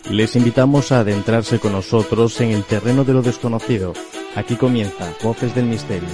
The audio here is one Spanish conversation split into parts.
Les invitamos a adentrarse con nosotros en el terreno de lo desconocido. Aquí comienza Voces del Misterio.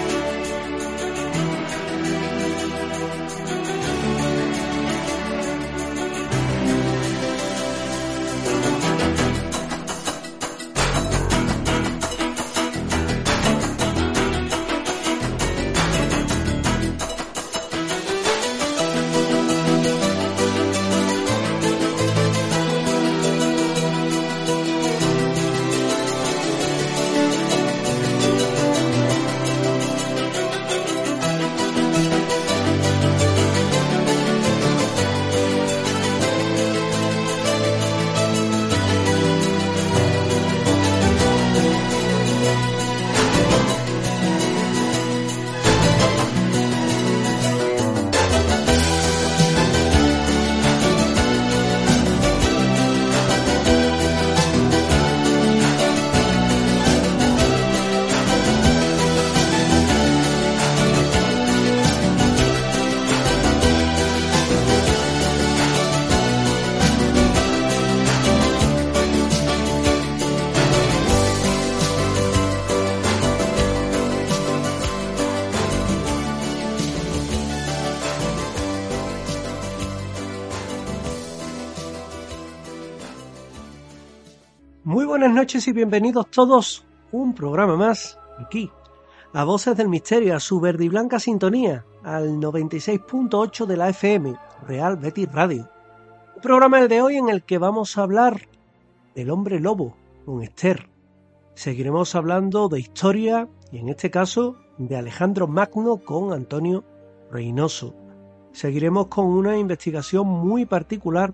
Muy buenas noches y bienvenidos todos un programa más aquí, a Voces del Misterio, a su verde y blanca sintonía, al 96.8 de la FM, Real Betis Radio. Un programa el de hoy en el que vamos a hablar del hombre lobo con Esther. Seguiremos hablando de historia y en este caso de Alejandro Magno con Antonio Reynoso. Seguiremos con una investigación muy particular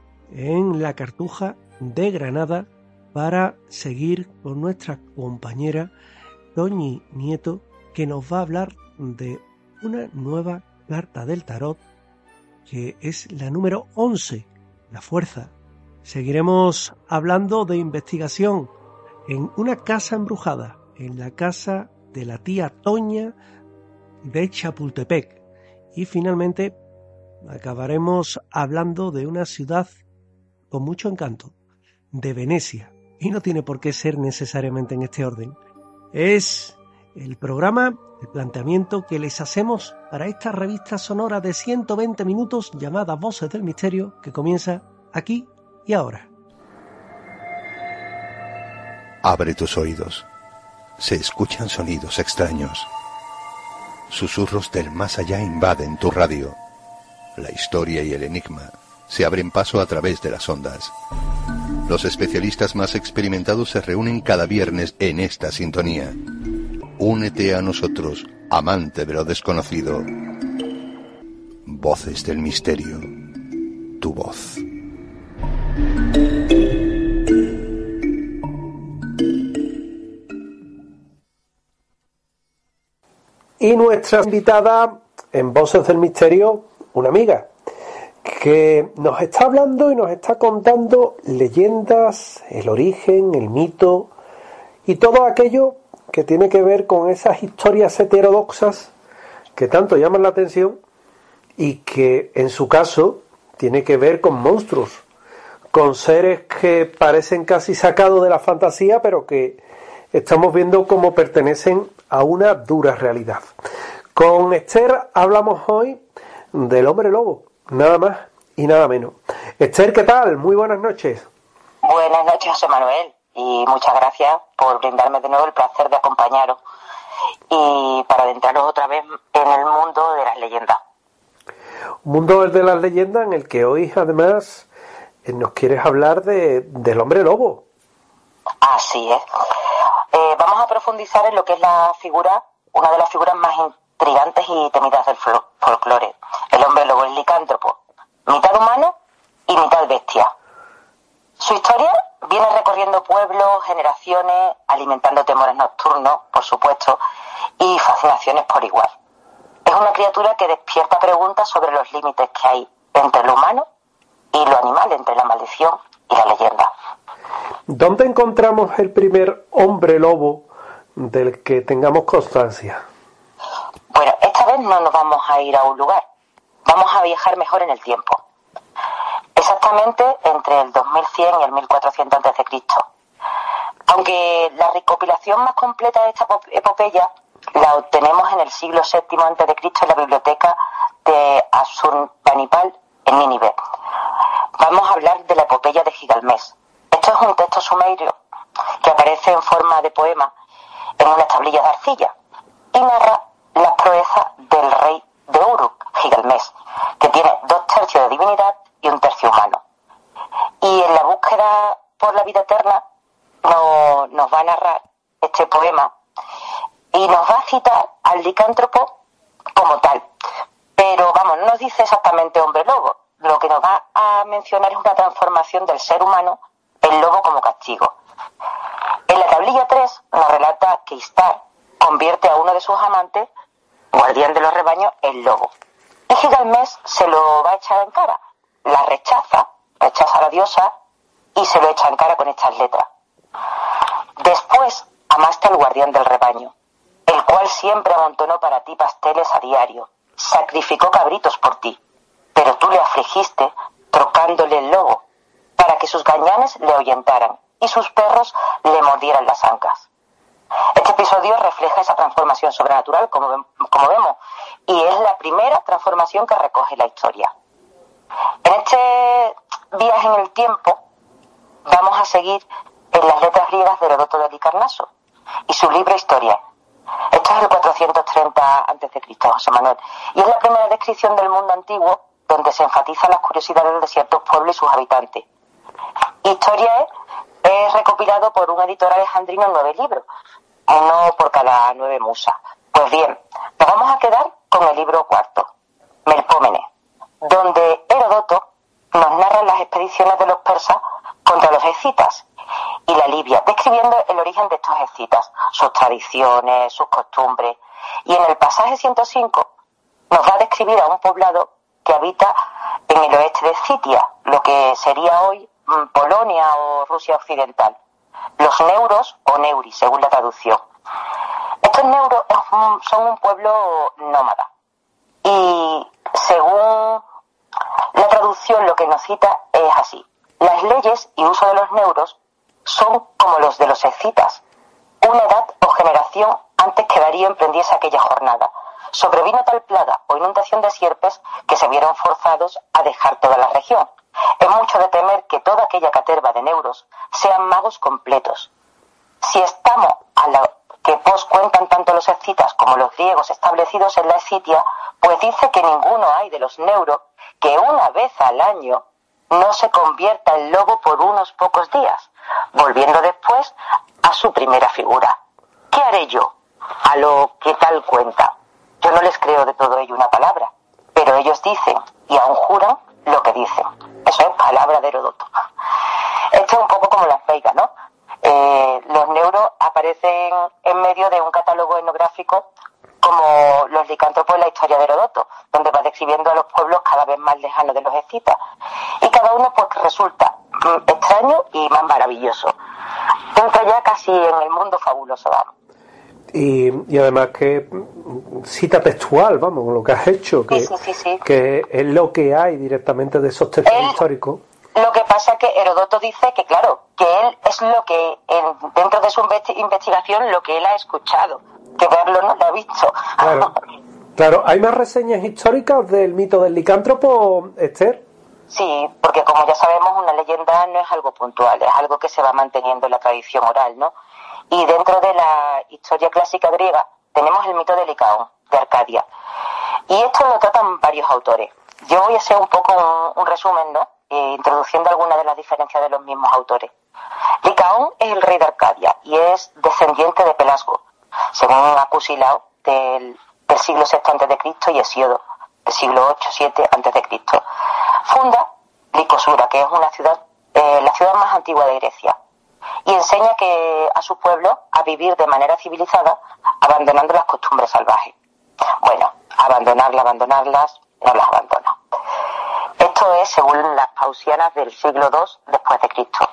en la Cartuja de Granada para seguir con nuestra compañera Toñi Nieto, que nos va a hablar de una nueva carta del tarot, que es la número 11, la fuerza. Seguiremos hablando de investigación en una casa embrujada, en la casa de la tía Toña de Chapultepec. Y finalmente acabaremos hablando de una ciudad con mucho encanto, de Venecia. Y no tiene por qué ser necesariamente en este orden. Es el programa, el planteamiento que les hacemos para esta revista sonora de 120 minutos llamada Voces del Misterio, que comienza aquí y ahora. Abre tus oídos. Se escuchan sonidos extraños. Susurros del más allá invaden tu radio. La historia y el enigma se abren paso a través de las ondas. Los especialistas más experimentados se reúnen cada viernes en esta sintonía. Únete a nosotros, amante de lo desconocido. Voces del Misterio. Tu voz. Y nuestra invitada en Voces del Misterio, una amiga, que nos está hablando y nos está contando leyendas, el origen, el mito y todo aquello que tiene que ver con esas historias heterodoxas que tanto llaman la atención y que en su caso tiene que ver con monstruos, con seres que parecen casi sacados de la fantasía, pero que estamos viendo cómo pertenecen a una dura realidad. Con Esther hablamos hoy del hombre lobo, nada más y nada menos. Esther, ¿qué tal? Muy buenas noches. Buenas noches, José Manuel, y muchas gracias por brindarme de nuevo el placer de acompañaros y para adentrarnos otra vez en el mundo de las leyendas. Un mundo de las leyendas en el que hoy, además, nos quieres hablar del hombre lobo. Así es. Vamos a profundizar en lo que es la figura, una de las figuras más intrigantes y temidas del folclore. El hombre lobo, el licántropo, mitad humano y mitad bestia. Su historia viene recorriendo pueblos, generaciones, alimentando temores nocturnos, por supuesto, y fascinaciones por igual. Es una criatura que despierta preguntas sobre los límites que hay entre lo humano y lo animal, entre la maldición y la leyenda. ¿Dónde encontramos el primer hombre lobo del que tengamos constancia? Bueno, esta vez no nos vamos a ir a un lugar, vamos a viajar mejor en el tiempo. Esa exactamente entre el 2100 y el 1400 a.C. Aunque la recopilación más completa de esta epopeya la obtenemos en el siglo VII a.C. en la biblioteca de Asurbanipal en Nínive. Vamos a hablar de la epopeya de Gilgamesh. Esto es un texto sumerio que aparece en forma de poema en unas tablillas de arcilla y narra las proezas del rey de Uruk, Gilgamesh, que tiene 2/3 de divinidad y 1/3 humano. Y en la búsqueda por la vida eterna nos va a narrar este poema y nos va a citar al licántropo como tal. Pero vamos, no nos dice exactamente hombre lobo. Lo que nos va a mencionar es una transformación del ser humano en lobo como castigo. En la tablilla 3 nos relata que Istar convierte a uno de sus amantes, guardián de los rebaños, en lobo. Y Gilgamesh se lo va a echar en cara. La rechaza a la diosa y se lo echa en cara con estas letras. Después amaste al guardián del rebaño, el cual siempre amontonó para ti pasteles a diario, sacrificó cabritos por ti, pero tú le afligiste trocándole el lobo, para que sus gañanes le ahuyentaran y sus perros le mordieran las ancas. Este episodio refleja esa transformación sobrenatural, como vemos, y es la primera transformación que recoge la historia. En este viaje en el tiempo vamos a seguir en las letras griegas de Heródoto de Halicarnaso y su libro Historia. Esto es el 430 a.C., José Manuel, y es la primera descripción del mundo antiguo donde se enfatizan las curiosidades de ciertos pueblos y sus habitantes. Historia es recopilado por un editor alejandrino en 9 libros, uno por cada 9 musas. Pues bien, nos vamos a quedar con el libro cuarto, Melpómenes, donde Heródoto nos narra las expediciones de los persas contra los escitas y la Libia, describiendo el origen de estos escitas, sus tradiciones, sus costumbres. Y en el pasaje 105 nos va a describir a un poblado que habita en el oeste de Scitia, lo que sería hoy Polonia o Rusia occidental. Los neuros o neuri, según la traducción. Estos neuros son un pueblo nómada. Y según la traducción, lo que nos cita es así. Las leyes y uso de los neuros son como los de los escitas. Una edad o generación antes que Darío emprendiese aquella jornada. Sobrevino tal plaga o inundación de sierpes que se vieron forzados a dejar toda la región. Es mucho de temer que toda aquella caterva de neuros sean magos completos. Si estamos a lo que cuentan tanto los escitas como los griegos establecidos en la Escitia, pues dice que ninguno hay de los neuros que una vez al año no se convierta en lobo por unos pocos días, volviendo después a su primera figura. ¿Qué haré yo? A lo que tal cuenta. Yo no les creo de todo ello una palabra, pero ellos dicen y aún juran lo que dicen. Eso es palabra de Heródoto. Esto es un poco como las veigas, ¿no? Los neuros aparecen en medio de un catálogo etnográfico como los licántropos en la historia de Heródoto, donde va describiendo a los pueblos cada vez más lejanos de los escitas. Y cada uno pues resulta extraño y más maravilloso. Entra ya casi en el mundo fabuloso, vamos. Y además que cita textual, vamos, lo que has hecho, que, sí. que es lo que hay directamente de esos textos históricos. Lo que pasa es que Heródoto dice que, claro, que él es lo que, dentro de su investigación, lo que él ha escuchado, que verlo no lo ha visto. Claro, ¿hay más reseñas históricas del mito del licántropo, Esther? Sí, porque como ya sabemos, una leyenda no es algo puntual, es algo que se va manteniendo en la tradición oral, ¿no? Y dentro de la historia clásica griega tenemos el mito de Licaón, de Arcadia. Y esto lo tratan varios autores. Yo voy a hacer un poco un resumen, ¿no? Introduciendo algunas de las diferencias de los mismos autores. Licaón es el rey de Arcadia y es descendiente de Pelasgo, según Acusilao del siglo VI a.C. y Hesíodo del siglo VIII-VII a.C. Funda Licosura, que es una ciudad, la ciudad más antigua de Grecia, y enseña a su pueblo a vivir de manera civilizada, abandonando las costumbres salvajes. Bueno, abandonarlas, no las abandona. Esto es según las pausianas del siglo II después de Cristo.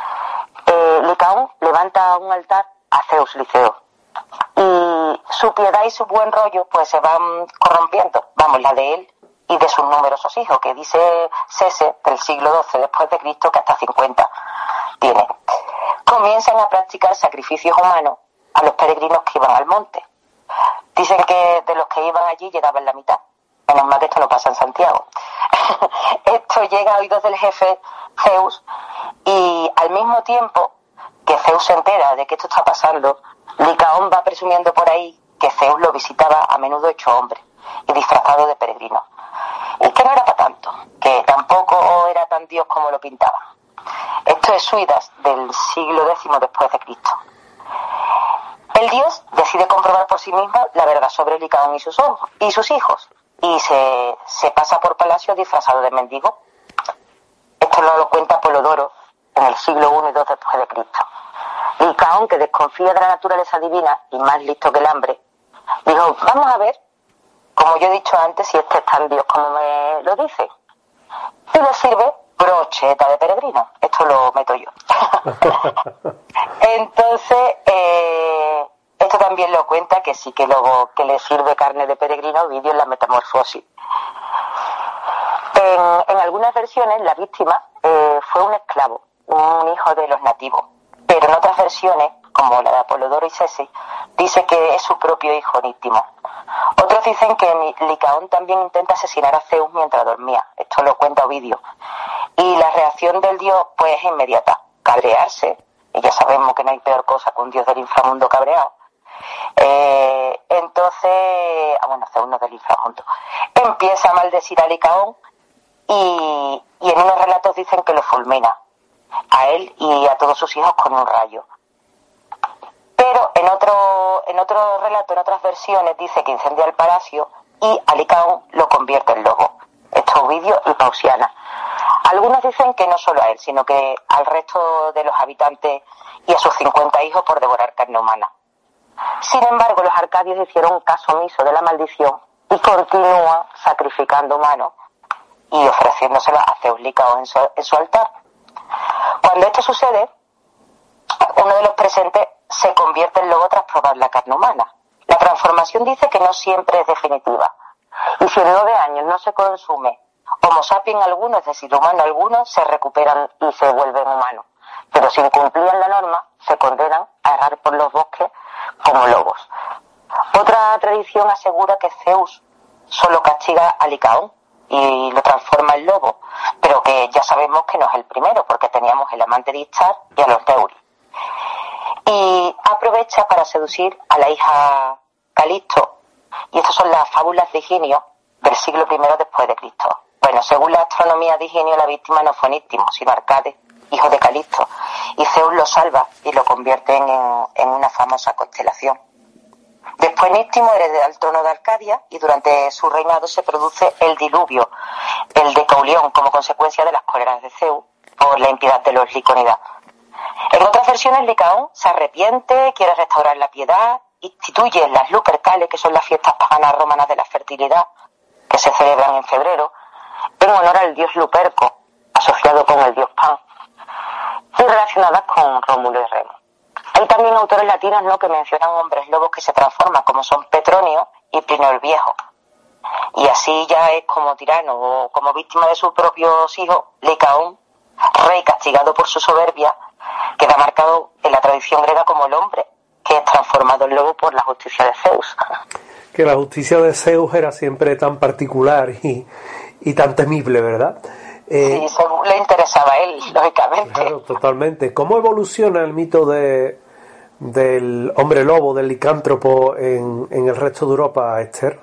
Licaón levanta un altar a Zeus Liceo y su piedad y su buen rollo pues se van corrompiendo, vamos, la de él y de sus numerosos hijos, que dice Sese del siglo XII después de Cristo que hasta 50 tiene. Comienzan a practicar sacrificios humanos a los peregrinos que iban al monte. Dicen que de los que iban allí llegaban la mitad. Menos mal que esto no pasa en Santiago. Esto llega a oídos del jefe Zeus, y al mismo tiempo que Zeus se entera de que esto está pasando, Licaón va presumiendo por ahí que Zeus lo visitaba a menudo hecho hombre y disfrazado de peregrino. Y que no era para tanto, que tampoco era tan dios como lo pintaba. Esto es Suidas, del siglo X después de Cristo. El dios decide comprobar por sí mismo la verdad sobre Licaón y sus hijos, y se pasa por palacio disfrazado de mendigo. Esto lo cuenta Polodoro en el siglo I y II después de Cristo. Licaón, que desconfía de la naturaleza divina y más listo que el hambre, dijo: vamos a ver, como yo he dicho antes, si este es tan Dios como me lo dice. Y le sirve brocheta de peregrino. Esto lo meto yo. Entonces, esto también lo cuenta, que sí que luego que le sirve carne de peregrino, vídeo en la Metamorfosis. En algunas versiones la víctima fue un esclavo, un hijo de los nativos, pero en otras versiones, como la de Apolodoro y Sese, dice que es su propio hijo íntimo. Otros dicen que Licaón también intenta asesinar a Zeus mientras dormía. Esto lo cuenta Ovidio. Y la reacción del dios pues es inmediata: cabrearse. Y ya sabemos que no hay peor cosa que un dios del inframundo cabreado. Entonces, Zeus no del inframundo, empieza a maldecir a Licaón, y en unos relatos dicen que lo fulmina a él y a todos sus hijos con un rayo. Pero en otro relato, en otras versiones, dice que incendia el palacio y a Licaón lo convierte en lobo. Esto es Ovidio y Pausiana. Algunos dicen que no solo a él, sino que al resto de los habitantes y a sus 50 hijos por devorar carne humana. Sin embargo, los arcadios hicieron caso omiso de la maldición y continúan sacrificando humanos y ofreciéndoselo a Zeus Licaón en su altar. Cuando esto sucede, uno de los presentes se convierte en lobo tras probar la carne humana. La transformación dice que no siempre es definitiva, y si en 9 años no se consume Homo sapiens alguno, es decir, humano alguno, se recuperan y se vuelven humanos. Pero si incumplían la norma, se condenan a errar por los bosques como lobos. Otra tradición asegura que Zeus solo castiga a Licaón y lo transforma en lobo, pero que ya sabemos que no es el primero, porque teníamos el amante de Istar y a los Teuris. Y aprovecha para seducir a la hija Calisto, y estas son las fábulas de Higinio del siglo I después de Cristo. Bueno, según la astronomía de Higinio, la víctima no fue Níptimo, sino Arcade, hijo de Calisto, y Zeus lo salva y lo convierte en una famosa constelación. Después Níptimo hereda el trono de Arcadia, y durante su reinado se produce el diluvio, el Decaulión, como consecuencia de las cóleras de Zeus por la impiedad de los liconidas. En otras versiones, Licaón se arrepiente, quiere restaurar la piedad, instituye las Lupercales, que son las fiestas paganas romanas de la fertilidad, que se celebran en febrero, en honor al dios Luperco, asociado con el dios Pan, y relacionadas con Rómulo y Remo. Hay también autores latinos que mencionan hombres lobos que se transforman, como son Petronio y Plinio el Viejo. Y así ya es como tirano o como víctima de sus propios hijos, Licaón, rey castigado por su soberbia, queda marcado en la tradición griega como el hombre que es transformado en lobo por la justicia de Zeus. Que la justicia de Zeus era siempre tan particular y tan temible, ¿verdad? Sí, según le interesaba a él, lógicamente. Claro, totalmente. ¿Cómo evoluciona el mito del hombre lobo, del licántropo en el resto de Europa, Esther?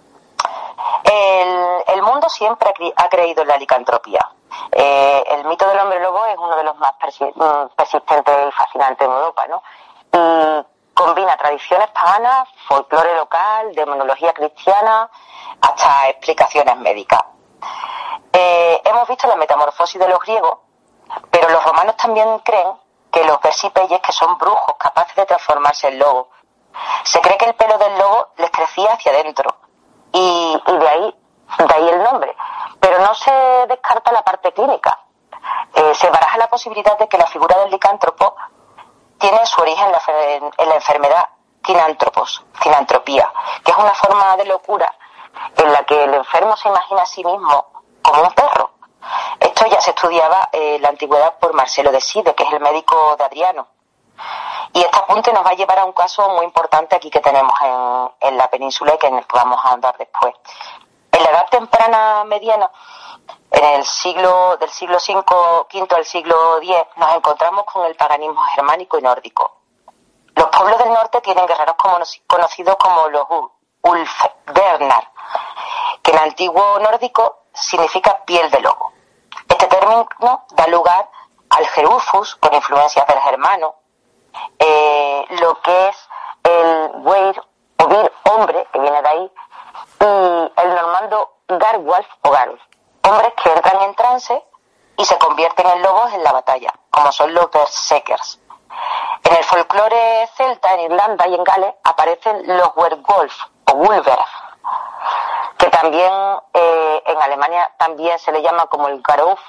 El mundo siempre ha creído en la licantropía. El mito del hombre lobo es uno de los más persistentes y fascinantes en Europa, ¿no? Y combina tradiciones paganas, folclore local, demonología cristiana, hasta explicaciones médicas. Hemos visto la metamorfosis de los griegos, pero los romanos también creen que los versipeyes, que son brujos capaces de transformarse en lobo. Se cree que el pelo del lobo les crecía hacia adentro, y de ahí el nombre. Pero no se descarta la parte clínica. Se baraja la posibilidad de que la figura del licántropo tiene su origen en la enfermedad cinantropía, que es una forma de locura en la que el enfermo se imagina a sí mismo como un perro. Esto ya se estudiaba en la antigüedad por Marcelo de Side, que es el médico de Adriano. Y este apunte nos va a llevar a un caso muy importante aquí que tenemos en la península y que en el que vamos a andar después. En la edad temprana mediana, en el siglo V al siglo X, nos encontramos con el paganismo germánico y nórdico. Los pueblos del norte tienen guerreros conocidos como los Ulfbernar, que en antiguo nórdico significa piel de lobo. Este término da lugar al Gerufus, con influencias del germano, lo que es el Weir o Vir, hombre, que viene de ahí, y el normando Garwolf o Garulf, hombres que entran en trance y se convierten en lobos en la batalla, como son los Berserkers. En el folclore celta, en Irlanda y en Gales, aparecen los Werwolf o Wulver, que también en Alemania también se le llama como el Garuf,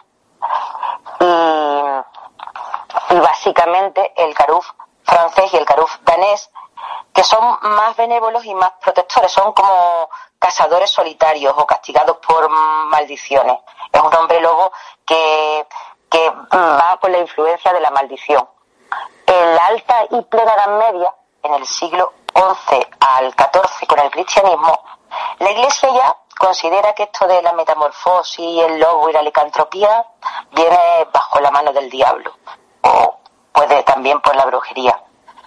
y básicamente el Garuf francés y el Garuf danés, que son más benévolos y más protectores, son como cazadores solitarios o castigados por maldiciones. Es un hombre lobo que va con la influencia de la maldición. En la alta y plena Edad Media, en el siglo XI al XIV, con el cristianismo, la Iglesia ya considera que esto de la metamorfosis, el lobo y la licantropía viene bajo la mano del diablo, o puede también por la brujería.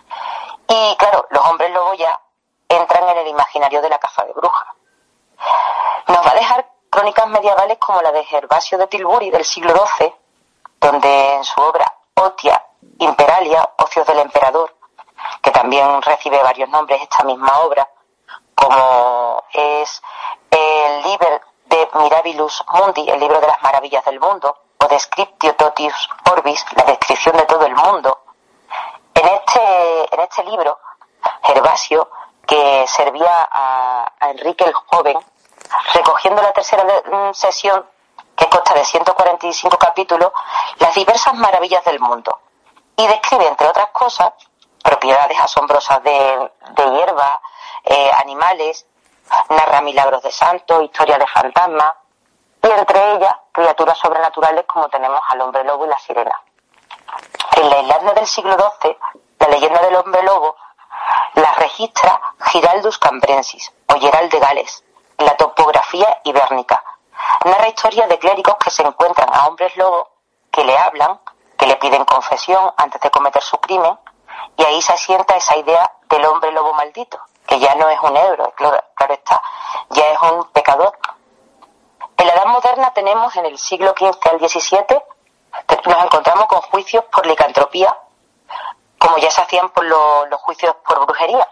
Y claro, los hombres lobo ya entran en el imaginario de la caza de brujas. Nos va a dejar crónicas medievales como la de Gervasio de Tilbury del siglo XII, donde en su obra Otia Imperalia, Ocios del Emperador, que también recibe varios nombres esta misma obra, como es el Liber de Mirabilis Mundi, el libro de las maravillas del mundo, o Descriptio Totius Orbis, la descripción de todo el mundo. En este libro, Gervasio, que servía a Enrique el Joven, recogiendo la tercera sesión, que consta de 145 capítulos, las diversas maravillas del mundo, y describe, entre otras cosas, propiedades asombrosas de hierbas, animales, narra milagros de santos, historias de fantasmas, y entre ellas criaturas sobrenaturales como tenemos al hombre lobo y la sirena. En la Irlanda del siglo XII, la leyenda del hombre lobo la registra Giraldus Cambrensis o Gerald de Gales, en la topografía ibérnica. Narra historias de clérigos que se encuentran a hombres lobos que le hablan, que le piden confesión antes de cometer su crimen, y ahí se asienta esa idea del hombre lobo maldito, que ya no es un héroe, claro está, ya es un pecador. En la Edad Moderna tenemos, en el siglo XV al XVII, nos encontramos con juicios por licantropía, como ya se hacían por los juicios por brujería.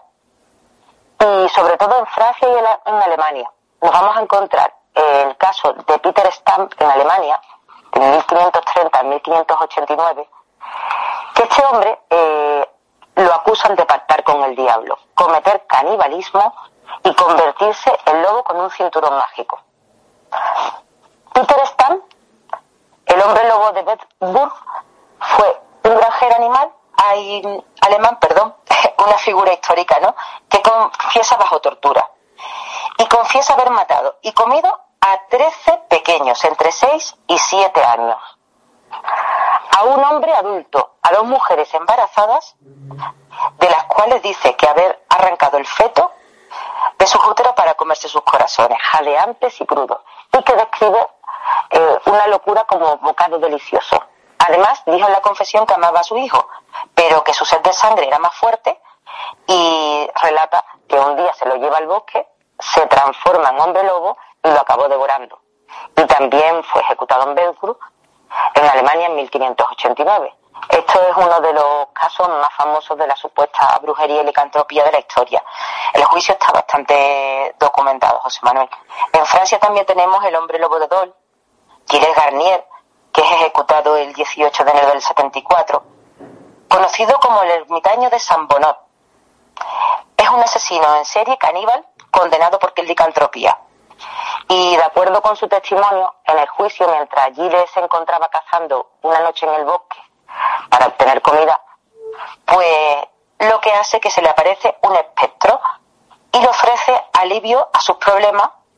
Y sobre todo en Francia y en Alemania. Nos vamos a encontrar el caso de Peter Stamp en Alemania, de 1530 a 1589, que este hombre lo acusan de pactar con el diablo, cometer canibalismo y convertirse en lobo con un cinturón mágico. Peter Stamp, el hombre lobo de Bedburg, fue un granjero alemán, una figura histórica, ¿no?, que confiesa bajo tortura. Y confiesa haber matado y comido a 13 pequeños, entre 6 y 7 años. A un hombre adulto, a 2 mujeres embarazadas, de las cuales dice que haber arrancado el feto de sus úteros para comerse sus corazones, jadeantes y crudos, y que describe una locura como bocado delicioso. Además, dijo en la confesión que amaba a su hijo, pero que su sed de sangre era más fuerte, y relata que un día se lo lleva al bosque, se transforma en hombre lobo y lo acabó devorando. Y también fue ejecutado en Bedburg, en Alemania, en 1589. Esto es uno de los casos más famosos de la supuesta brujería y licantropía de la historia. El juicio está bastante documentado, José Manuel. En Francia también tenemos el hombre lobo de Dole, Gilles Garnier, que es ejecutado el 18 de enero del 74, conocido como el ermitaño de Saint-Bonnet. Es un asesino en serie caníbal condenado por licantropía. Y de acuerdo con su testimonio, en el juicio, mientras Gilles se encontraba cazando una noche en el bosque para obtener comida, pues lo que hace es que se le aparece un espectro y le ofrece alivio a sus problemas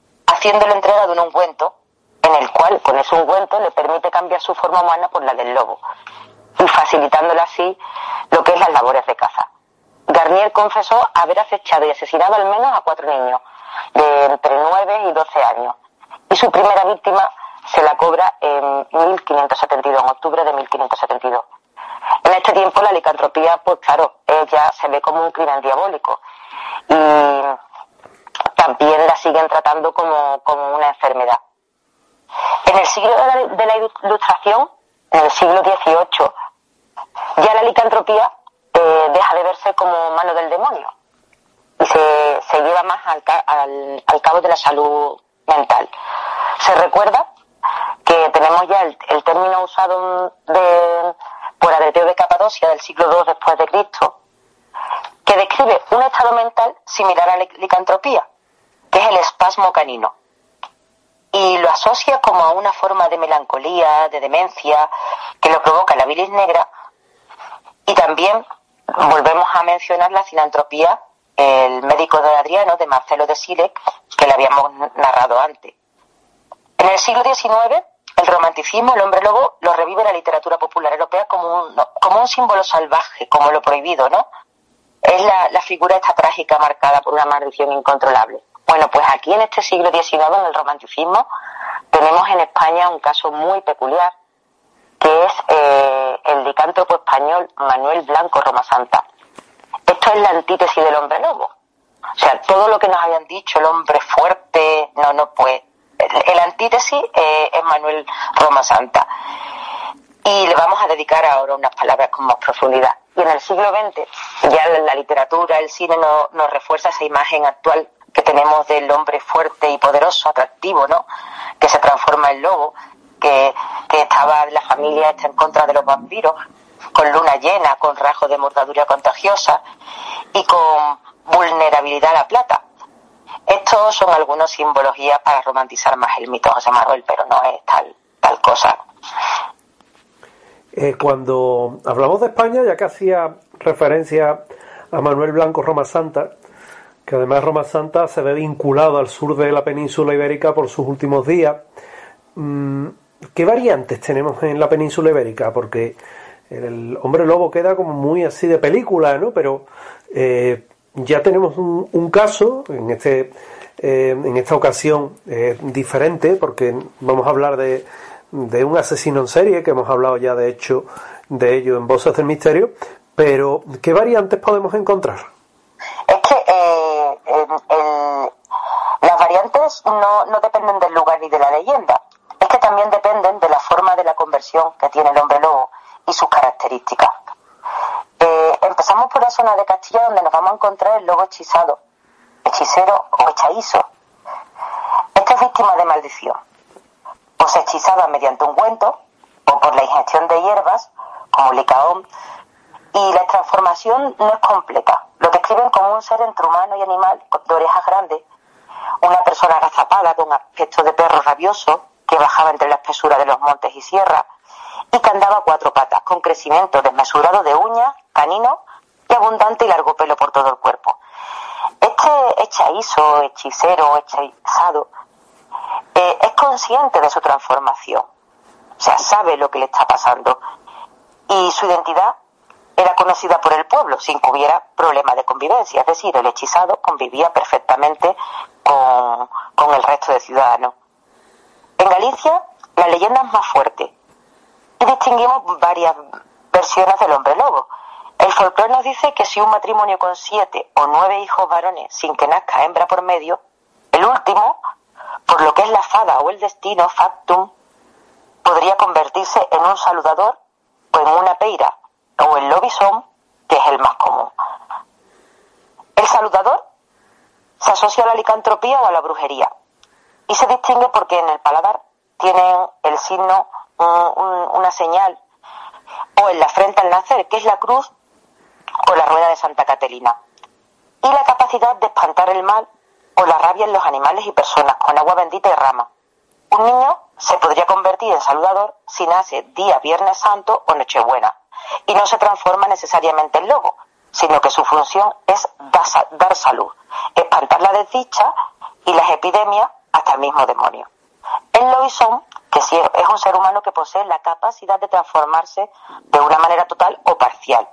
haciéndole entrega de un ungüento, en el cual con ese ungüento le permite cambiar su forma humana por la del lobo, y facilitándole así lo que es las labores de caza. Garnier confesó haber acechado y asesinado al menos a 4 niños, de entre 9 y 12 años, y su primera víctima se la cobra en 1572, en octubre de 1572. En este tiempo la licantropía, pues claro, ella se ve como un crimen diabólico, y también la siguen tratando como una enfermedad. En el siglo de la Ilustración, en el siglo XVIII, ya la licantropía deja de verse como mano del demonio y se lleva más al cabo de la salud mental. Se recuerda que tenemos ya el término usado por Agreteo de Capadocia del siglo II después de Cristo, que describe un estado mental similar a la licantropía, que es el espasmo canino, y lo asocia como a una forma de melancolía, de demencia, que lo provoca la bilis negra. Y también volvemos a mencionar la cinantropía, el médico de Adriano, de Marcelo de Sirech, que le habíamos narrado antes. En el siglo XIX, el romanticismo, el hombre lobo, lo revive la literatura popular europea como un símbolo salvaje, como lo prohibido, ¿no? Es la figura esta trágica marcada por una maldición incontrolable. Bueno, pues aquí en este siglo XIX, en el romanticismo, tenemos en España un caso muy peculiar, que es el licántropo español Manuel Blanco Romasanta. Esto es la antítesis del hombre lobo. O sea, todo lo que nos habían dicho, el hombre fuerte, pues el antítesis es Manuel Romasanta. Y le vamos a dedicar ahora unas palabras con más profundidad. Y en el siglo XX, ya la literatura, el cine nos refuerza esa imagen actual que tenemos del hombre fuerte y poderoso, atractivo, ¿no? Que se transforma en lobo, que la familia está en contra de los vampiros, con luna llena, con rasgos de mordadura contagiosa y con vulnerabilidad a la plata. Estos son algunas simbologías para romantizar más el mito, José Manuel, pero no es tal cosa. Cuando hablamos de España, ya que hacía referencia a Manuel Blanco Romasanta, que además Romasanta se ve vinculado al sur de la península ibérica por sus últimos días, ¿qué variantes tenemos en la península ibérica? Porque el hombre lobo queda como muy así de película, ¿no? Pero ya tenemos un caso en esta ocasión diferente, porque vamos a hablar de un asesino en serie, que hemos hablado ya de hecho de ello en Voces del Misterio, pero ¿qué variantes podemos encontrar? Es que las variantes no dependen del lugar ni de la leyenda, es que también dependen de la forma de la conversión que tiene el hombre lobo y sus características. Empezamos por la zona de Castilla, donde nos vamos a encontrar el lobo hechizado, hechicero o hechaízo. Este es víctima de maldición, pues hechizada mediante ungüento o por la ingestión de hierbas como licaón, y la transformación no es completa. Lo describen como un ser entre humano y animal, de orejas grandes, una persona agazapada con aspecto de perro rabioso que bajaba entre la espesura de los montes y sierras y que andaba a 4 patas, con crecimiento desmesurado de uñas, canino y abundante y largo pelo por todo el cuerpo. Este hechaízo, hechicero, hechizado, es consciente de su transformación, o sea, sabe lo que le está pasando, y su identidad era conocida por el pueblo sin que hubiera problema de convivencia, es decir, el hechizado convivía perfectamente con el resto de ciudadanos. En Galicia la leyenda es más fuerte y distinguimos varias versiones del hombre lobo. El folclore nos dice que si un matrimonio con 7 o 9 hijos varones sin que nazca hembra por medio, el último, por lo que es la fada o el destino, factum, podría convertirse en un saludador o en una peira o en lobizón, que es el más común. El saludador se asocia a la licantropía o a la brujería y se distingue porque en el paladar tienen el signo, una señal, o en la frente al nacer, que es la cruz o la rueda de Santa Catalina, y la capacidad de espantar el mal o la rabia en los animales y personas con agua bendita y rama. Un niño se podría convertir en saludador si nace día Viernes Santo o Nochebuena y no se transforma necesariamente en lobo, sino que su función es dar salud, espantar la desdicha y las epidemias hasta el mismo demonio. El lobisón, que sí es un ser humano que posee la capacidad de transformarse de una manera total o parcial.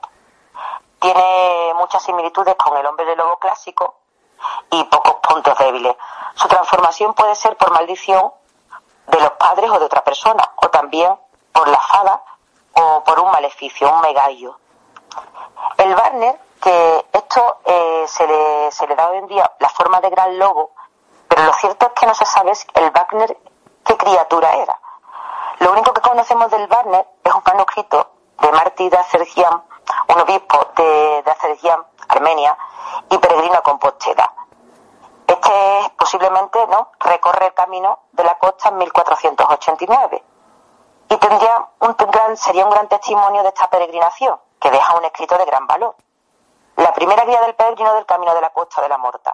Tiene muchas similitudes con el hombre de lobo clásico y pocos puntos débiles. Su transformación puede ser por maldición de los padres o de otra persona, o también por la fada o por un maleficio, un megallo. El Wagner, que esto se le da hoy en día la forma de gran lobo, pero lo cierto es que no se sabe el Wagner qué criatura era. Lo único que conocemos del Wagner es un manuscrito de Martí de Azerbaiyán, un obispo de Azerbaiyán, Armenia, y peregrino a Compostela. Este posiblemente recorre el camino de la costa en 1489 y sería un gran testimonio de esta peregrinación, que deja un escrito de gran valor. La primera guía del peregrino del camino de la costa de la Morta.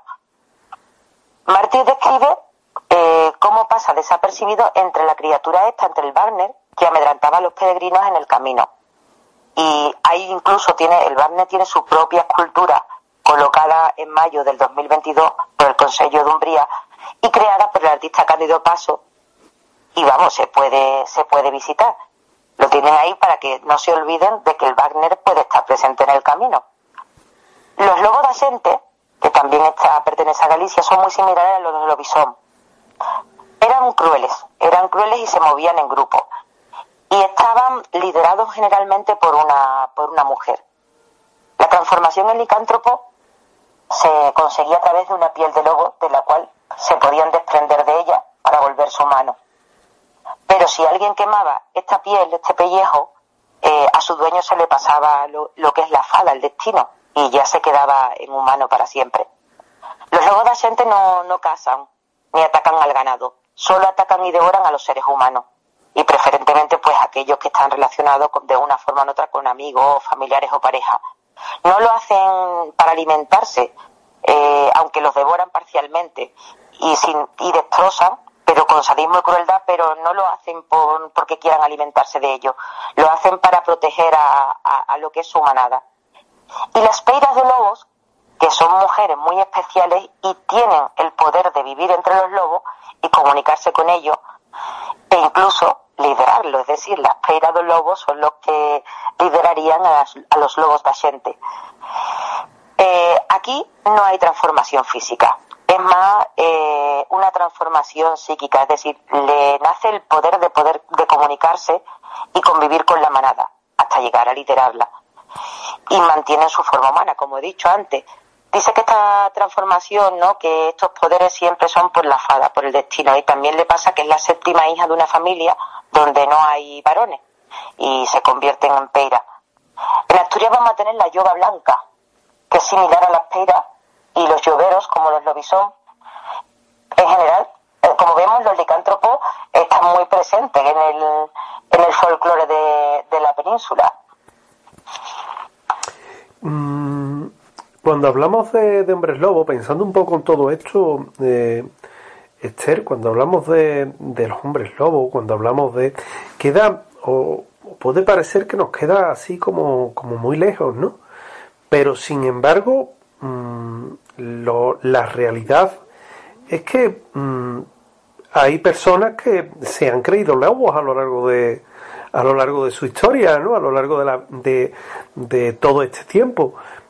Martí describe cómo pasa desapercibido entre la criatura esta, entre el Wagner, que amedrantaba a los peregrinos en el camino. Y ahí incluso el Wagner tiene su propia escultura colocada en mayo del 2022 por el Consejo de Umbría y creada por el artista Cándido Paso, y se puede visitar. Lo tienen ahí para que no se olviden de que el Wagner puede estar presente en el camino. Los lobos de Asente, que también pertenece a Galicia, son muy similares a los del lobisón. Eran crueles y se movían en grupo. Y estaban liderados generalmente por una mujer. La transformación en licántropo se conseguía a través de una piel de lobo, de la cual se podían desprender de ella para volverse humano. Pero si alguien quemaba esta piel, este pellejo, a su dueño se le pasaba lo que es la fada, el destino, y ya se quedaba en humano para siempre. Los lobos de Asente no cazan ni atacan al ganado, solo atacan y devoran a los seres humanos, y preferentemente pues aquellos que están relacionados de una forma u otra con amigos, familiares o pareja. No lo hacen para alimentarse, aunque los devoran parcialmente y destrozan, pero con sadismo y crueldad, pero no lo hacen porque quieran alimentarse de ellos, lo hacen para proteger a lo que es su manada. Y las peiras de lobos, que son mujeres muy especiales y tienen el poder de vivir entre los lobos y comunicarse con ellos e incluso liderarlo, es decir, las peiras de lobos son los que liderarían a los lobos de Asente. Aquí no hay transformación física, es más una transformación psíquica, es decir, le nace el poder de comunicarse y convivir con la manada hasta llegar a liderarla, y mantienen su forma humana, como he dicho antes. Dice que esta transformación, que estos poderes siempre son por la fada, por el destino, y también le pasa que es la séptima hija de una familia donde no hay varones y se convierten en peira. En Asturias vamos a tener la lloba blanca, que es similar a las peiras, y los lloberos, como los lobisón. En general, como vemos, los licántropos están muy presentes en el folclore de la península. Cuando hablamos de hombres lobo, pensando un poco en todo esto, Esther, cuando hablamos de los hombres lobo, cuando hablamos queda, o puede parecer que nos queda así como muy lejos, ¿no? Pero sin embargo, la realidad es que hay personas que se han creído lobos a lo largo de su historia, ¿no? A lo largo de todo este tiempo.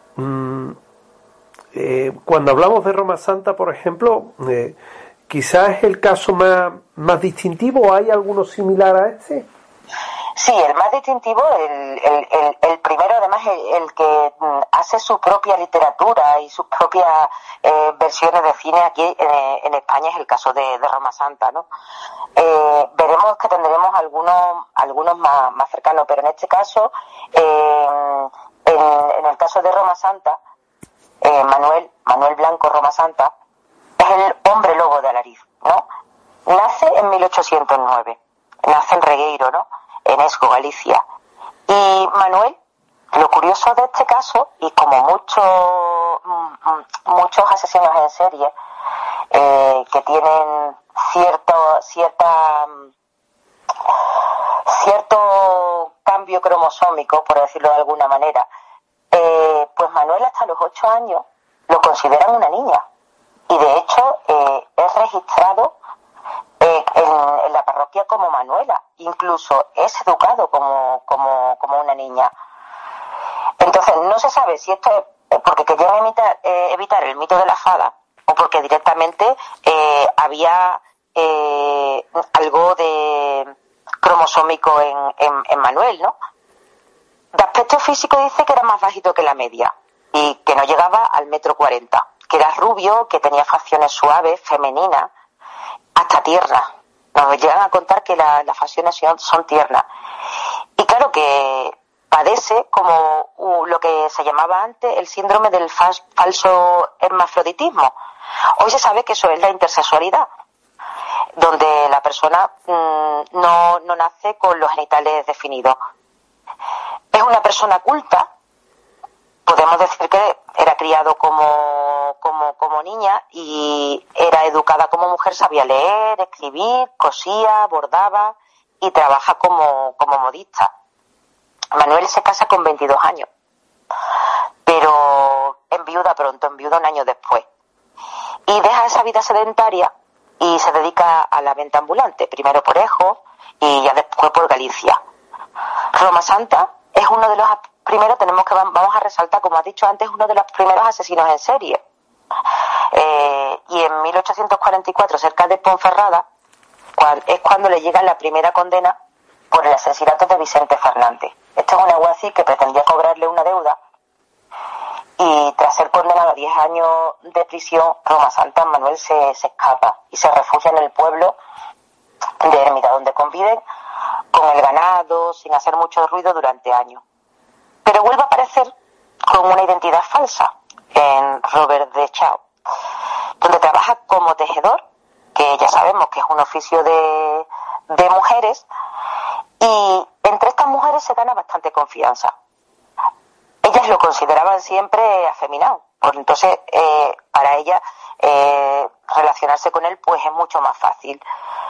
Cuando hablamos de Roma Santa, por ejemplo, quizás es el caso más distintivo. ¿Hay alguno similar a este? Sí, el más distintivo, el primero, además, el que hace su propia literatura y sus propias versiones de cine aquí en España, es el caso de Roma Santa, ¿no? Veremos que tendremos algunos más cercanos, pero en este caso, en el caso de Roma Santa, Manuel Blanco Roma Santa, es el hombre lobo de Alariz, ¿no? Nace en 1809, nace en Regueiro, ¿no? En Esco, Galicia. Y Manuel, lo curioso de este caso, y como muchos asesinos en serie que tienen cierto cambio cromosómico, por decirlo de alguna manera, pues Manuel hasta los 8 años lo consideran una niña, y de hecho es registrado en la parroquia como Manuela, incluso es educado como una niña. Entonces no se sabe si esto es porque querían evitar el mito de la fada o porque directamente había algo de cromosómico en Manuel, ¿no? De aspecto físico dice que era más bajito que la media y que no llegaba al 1,40 m, que era rubio, que tenía facciones suaves, femeninas, hasta tiernas. Nos llegan a contar que las facciones son tiernas. Y claro que padece como lo que se llamaba antes el síndrome del falso hermafroditismo. Hoy se sabe que eso es la intersexualidad, donde la persona no nace con los genitales definidos. Es una persona culta, podemos decir que era criado como niña y era educada como mujer, sabía leer, escribir, cosía, bordaba y trabaja como modista. Manuel se casa con 22 años, pero enviuda pronto, enviuda un año después. Y deja esa vida sedentaria y se dedica a la venta ambulante, primero por Ejo y ya después por Galicia. Roma Santa es uno de los primeros, vamos a resaltar, como has dicho antes, uno de los primeros asesinos en serie. Y en 1844, cerca de Ponferrada, es cuando le llega la primera condena por el asesinato de Vicente Fernández. Este es un alguacil que pretendía cobrarle una deuda y tras ser condenado a 10 años de prisión, Roma Santa, Manuel se escapa y se refugia en el pueblo de Ermita, donde conviven con el ganado, sin hacer mucho ruido durante años. Pero vuelve a aparecer con una identidad falsa en Robert de Chao, donde trabaja como tejedor, que ya sabemos que es un oficio de mujeres, y entre estas mujeres se gana bastante confianza. Ellas lo consideraban siempre afeminado, por entonces para ellas relacionarse con él pues es mucho más fácil.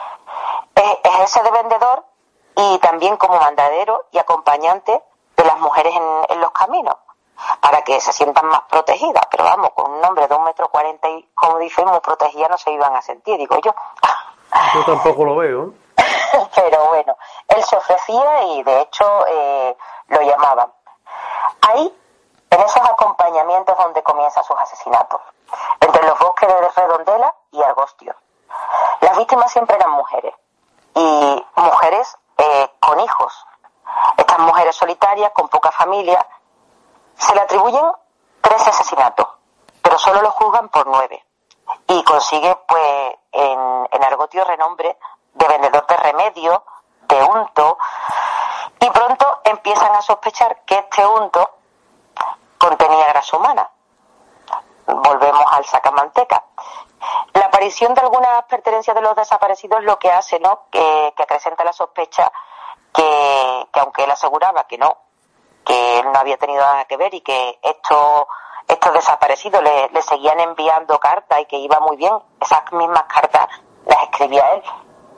Ejerce de vendedor y también como mandadero y acompañante de las mujeres en los caminos, para que se sientan más protegidas. Pero vamos, con un hombre de 1,40 m y, como dice, muy protegida no se iban a sentir, digo yo. Yo tampoco lo veo. Pero bueno, él se ofrecía y de hecho lo llamaban. Ahí, en esos acompañamientos donde comienzan sus asesinatos, entre los bosques de Redondela y Argostio. Las víctimas siempre eran mujeres, y mujeres con hijos. Estas mujeres solitarias, con poca familia, se le atribuyen 13 asesinatos, pero solo lo juzgan por 9. Y consigue, pues, en Argostio renombre de vendedor de remedio, de unto, y pronto empiezan a sospechar que este unto contenía grasa humana. Volvemos al sacamanteca. La aparición de algunas pertenencias de los desaparecidos lo que hace, ¿no?, que acrecenta la sospecha que aunque él aseguraba que él no había tenido nada que ver y que estos desaparecidos le seguían enviando cartas y que iba muy bien, esas mismas cartas las escribía él.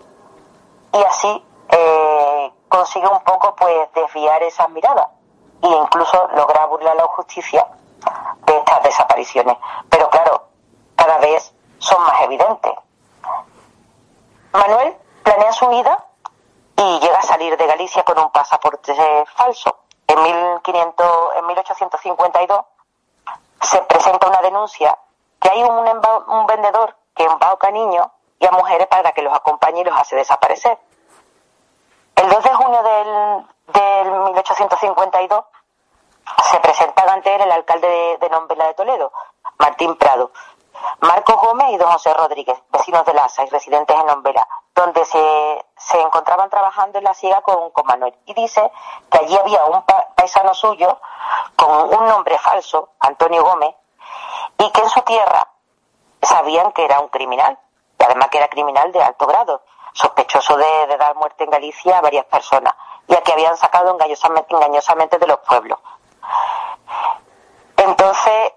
Y así consigue un poco pues desviar esas miradas e incluso logra burlar la justicia de estas desapariciones. Pero claro, cada vez son más evidentes. Manuel planea su huida y llega a salir de Galicia con un pasaporte falso. En 1852 se presenta una denuncia que hay un vendedor que embauca a niños y a mujeres para que los acompañe y los hace desaparecer. El 2 de junio del 1852 se presenta ante él el alcalde de Nombela de Toledo, Martín Prado, Marcos Gómez y don José Rodríguez, vecinos de Lasa y residentes en Nombela, donde se encontraban trabajando en la siega con Manuel. Y dice que allí había un paisano suyo con un nombre falso, Antonio Gómez, y que en su tierra sabían que era un criminal, y además que era criminal de alto grado, sospechoso de dar muerte en Galicia a varias personas, y a que habían sacado engañosamente de los pueblos. Entonces,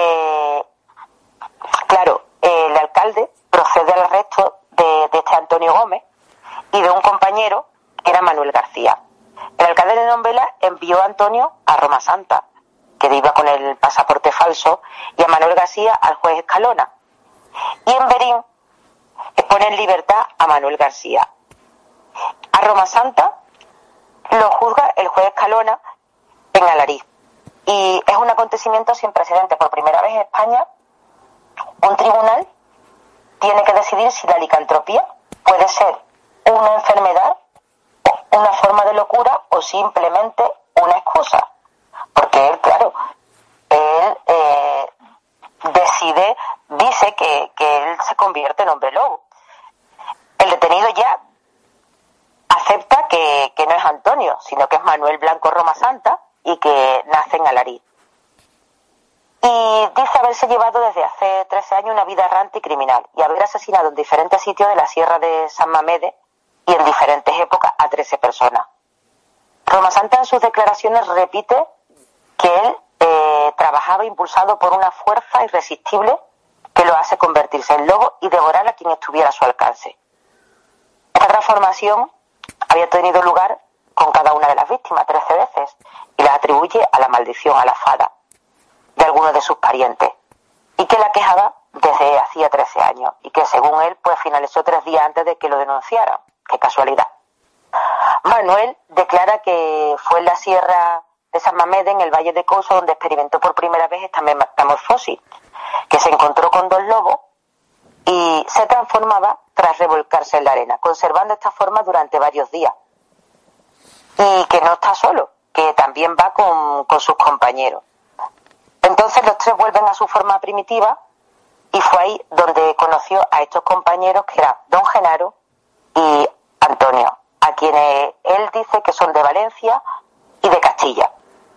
claro, el alcalde procede al arresto de este Antonio Gómez y de un compañero que era Manuel García. El alcalde de Nombela envió a Antonio a Roma Santa, que iba con el pasaporte falso, y a Manuel García al juez Escalona. Y en Berín pone en libertad a Manuel García. A Roma Santa lo juzga el juez Escalona en Alariz. Y es un acontecimiento sin precedentes. Por primera vez en España, un tribunal tiene que decidir si la licantropía puede ser una enfermedad, una forma de locura o simplemente una excusa. Porque él, claro, dice que él se convierte en hombre lobo. El detenido ya acepta que no es Antonio, sino que es Manuel Blanco Roma Santa y que nace en Alariz. Y dice haberse llevado desde hace 13 años una vida errante y criminal y haber asesinado en diferentes sitios de la Sierra de San Mamede y en diferentes épocas a 13 personas. Roma Santa en sus declaraciones repite que él trabajaba impulsado por una fuerza irresistible que lo hace convertirse en lobo y devorar a quien estuviera a su alcance. Esta transformación había tenido lugar con cada una de las víctimas 13 veces y la atribuye a la maldición, a la fada de algunos de sus parientes, y que la quejaba desde hacía 13 años y que según él pues finalizó 3 días antes de que lo denunciaran. ¡Qué casualidad! Manuel declara que fue en la Sierra de San Mamede, en el Valle de Couso, donde experimentó por primera vez esta metamorfosis, que se encontró con 2 lobos y se transformaba tras revolcarse en la arena, conservando esta forma durante varios días. Y que no está solo, que también va con sus compañeros. Entonces los 3 vuelven a su forma primitiva y fue ahí donde conoció a estos compañeros que eran don Genaro y Antonio, a quienes él dice que son de Valencia y de Castilla.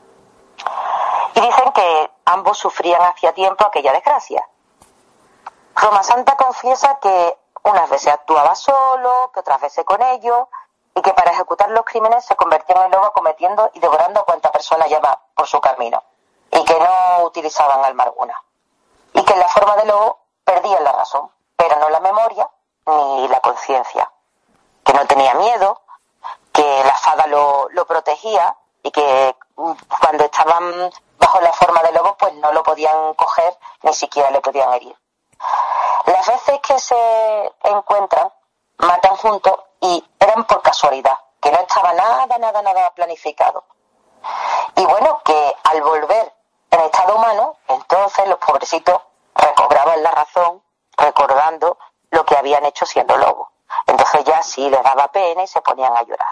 Y dicen que ambos sufrían hacía tiempo aquella desgracia. Roma Santa confiesa que unas veces actuaba solo, que otras veces con ellos, y que para ejecutar los crímenes se convertían en lobo cometiendo y devorando a cuanta persona llevaba por su camino, y que no utilizaban alma alguna. Y que en la forma de lobo perdían la razón, pero no la memoria ni la conciencia. Que no tenía miedo, que la fada lo protegía y que cuando estaban bajo la forma de lobo pues no lo podían coger ni siquiera le podían herir. Las veces que se encuentran matan juntos y eran por casualidad, que no estaba nada planificado. Y bueno, que al volver en estado humano, entonces los pobrecitos recobraban la razón recordando lo que habían hecho siendo lobos. Entonces ya sí les daba pena y se ponían a llorar.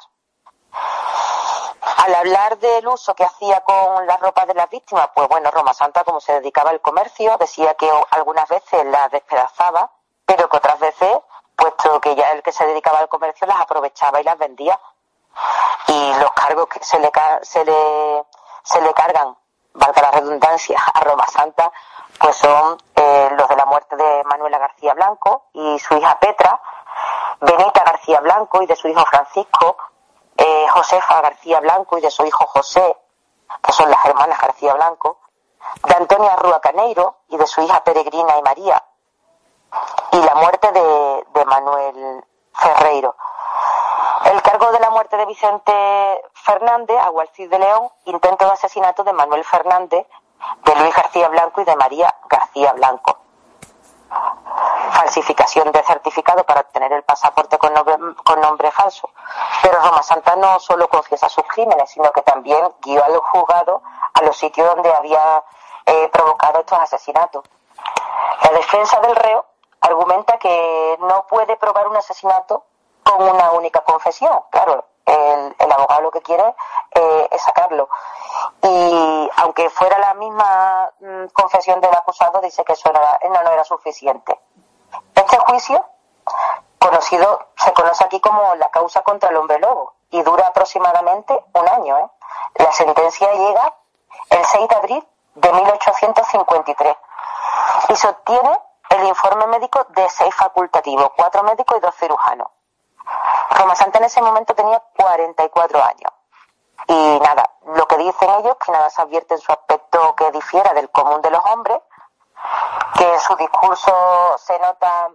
Al hablar del uso que hacía con las ropas de las víctimas, pues bueno, Roma Santa, como se dedicaba al comercio, decía que algunas veces las despedazaba, pero que otras veces, puesto que ya el que se dedicaba al comercio las aprovechaba y las vendía. Y los cargos que se le cargan, valga la redundancia, a Roma Santa, pues son los de la muerte de Manuela García Blanco y su hija Petra, Benita García Blanco y de su hijo Francisco, Josefa García Blanco y de su hijo José, que son las hermanas García Blanco, de Antonia Rúa Caneiro y de su hija Peregrina y María, y la muerte de Manuel Ferreiro. El cargo de la muerte de Vicente Fernández, alguacil de León, intento de asesinato de Manuel Fernández, de Luis García Blanco y de María García Blanco. Falsificación de certificado para obtener el pasaporte con nombre falso. Pero Roma Santa no solo confiesa sus crímenes, sino que también guió a los juzgados a los sitios donde había provocado estos asesinatos. La defensa del reo argumenta que no puede probar un asesinato con una única confesión. Claro, el abogado lo que quiere es sacarlo. Y aunque fuera la misma confesión del acusado, dice que eso no era suficiente. Este juicio, se conoce aquí como la causa contra el hombre lobo y dura aproximadamente 1 año. La sentencia llega el 6 de abril de 1853 y se obtiene el informe médico de 6 facultativos, 4 médicos y 2 cirujanos. Roma Santa en ese momento tenía 44 años. Y nada, lo que dicen ellos, que nada se advierte en su aspecto que difiera del común de los hombres, que en su discurso se nota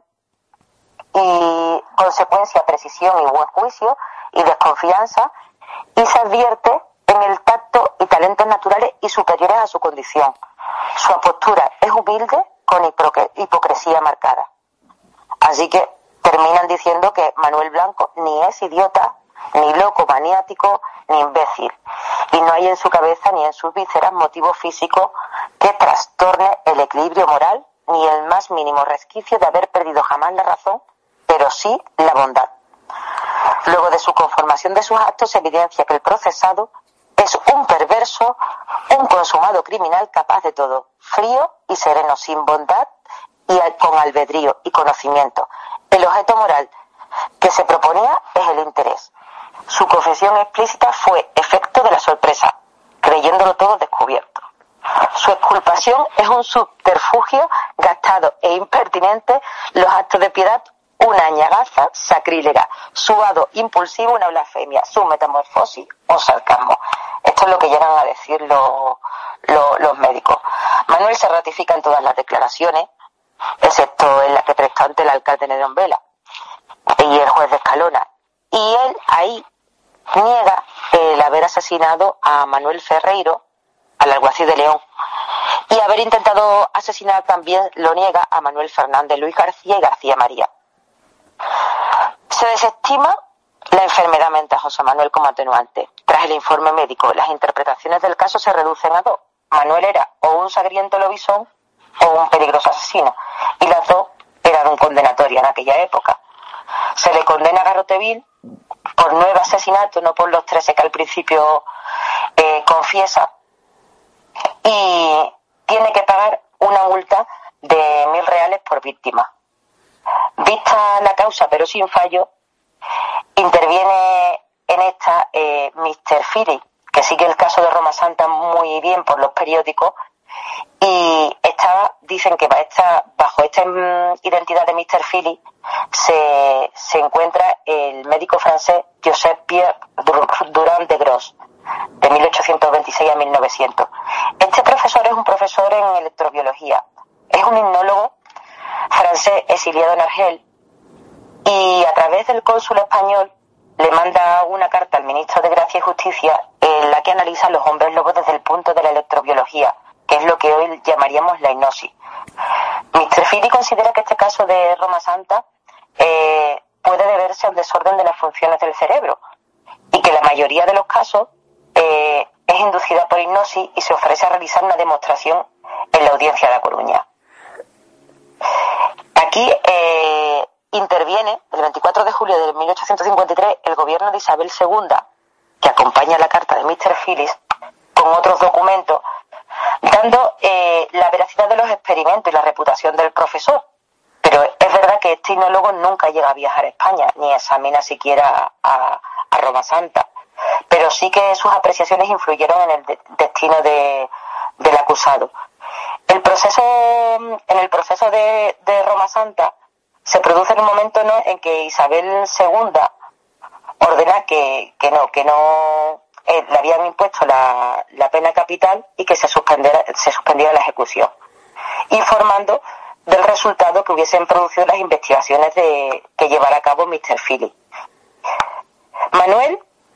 y consecuencia, precisión y buen juicio y desconfianza, y se advierte en el tacto y talentos naturales y superiores a su condición. Su postura es humilde con hipocresía marcada. Así que terminan diciendo que Manuel Blanco ni es idiota, ni loco, maniático, ni imbécil, y no hay en su cabeza ni en sus vísceras motivo físico que trastorne el equilibrio moral, ni el más mínimo resquicio de haber perdido jamás la razón, pero sí la bondad. Luego de su conformación de sus actos se evidencia que el procesado es un perverso, un consumado criminal capaz de todo, frío y sereno, sin bondad y con albedrío y conocimiento. El objeto moral que se proponía es el interés. Su confesión explícita fue efecto de la sorpresa, creyéndolo todo descubierto. Su exculpación es un subterfugio gastado e impertinente, los actos de piedad una añagaza sacrílega, su hado impulsivo una blasfemia, su metamorfosis un sarcasmo. Esto es lo que llegan a decir los médicos. Manuel se ratifica en todas las declaraciones, excepto en la que prestó ante el alcalde Nerón Vela y el juez de Escalona. Y él ahí niega el haber asesinado a Manuel Ferreiro, al alguacil de León, y haber intentado asesinar también lo niega a Manuel Fernández, Luis García y García María. Se desestima la enfermedad mental de José Manuel como atenuante. Tras el informe médico, las interpretaciones del caso se reducen a dos. Manuel era o un sangriento lobizón o un peligroso asesino, y las dos eran condenatorias en aquella época. Se le condena a Garroteville por 9 asesinatos, no por los 13 que al principio confiesa, y tiene que pagar una multa de 1.000 reales por víctima. Vista la causa, pero sin fallo, interviene en esta Mr. Philly, que sigue el caso de Roma Santa muy bien por los periódicos, y dicen que bajo esta identidad de Mr. Philly se encuentra el médico francés Joseph Pierre Durand de Gros, de 1826 a 1900. Este profesor es un profesor en electrobiología, es un hipnólogo francés exiliado en Argel, y a través del cónsul español le manda una carta al ministro de Gracia y Justicia en la que analiza los hombres lobos desde el punto de la electrobiología, que es lo que hoy llamaríamos la hipnosis. Mr. Philly considera que este caso de Roma Santa puede deberse al desorden de las funciones del cerebro, y que la mayoría de los casos es inducida por hipnosis, y se ofrece a realizar una demostración en la audiencia de La Coruña. Aquí interviene, el 24 de julio de 1853, el gobierno de Isabel II, que acompaña la carta de Mr. Philly con otros documentos, dando la veracidad de los experimentos y la reputación del profesor. Pero es verdad que este hipnólogo nunca llega a viajar a España, ni examina siquiera a Roma Santa. Pero sí que sus apreciaciones influyeron en el destino del acusado. En el proceso de Roma Santa se produce un momento, ¿no?, en que Isabel II ordena que no le habían impuesto la pena capital y que se suspendiera la ejecución, informando del resultado que hubiesen producido las investigaciones que llevara a cabo Mr. Philly. Manuel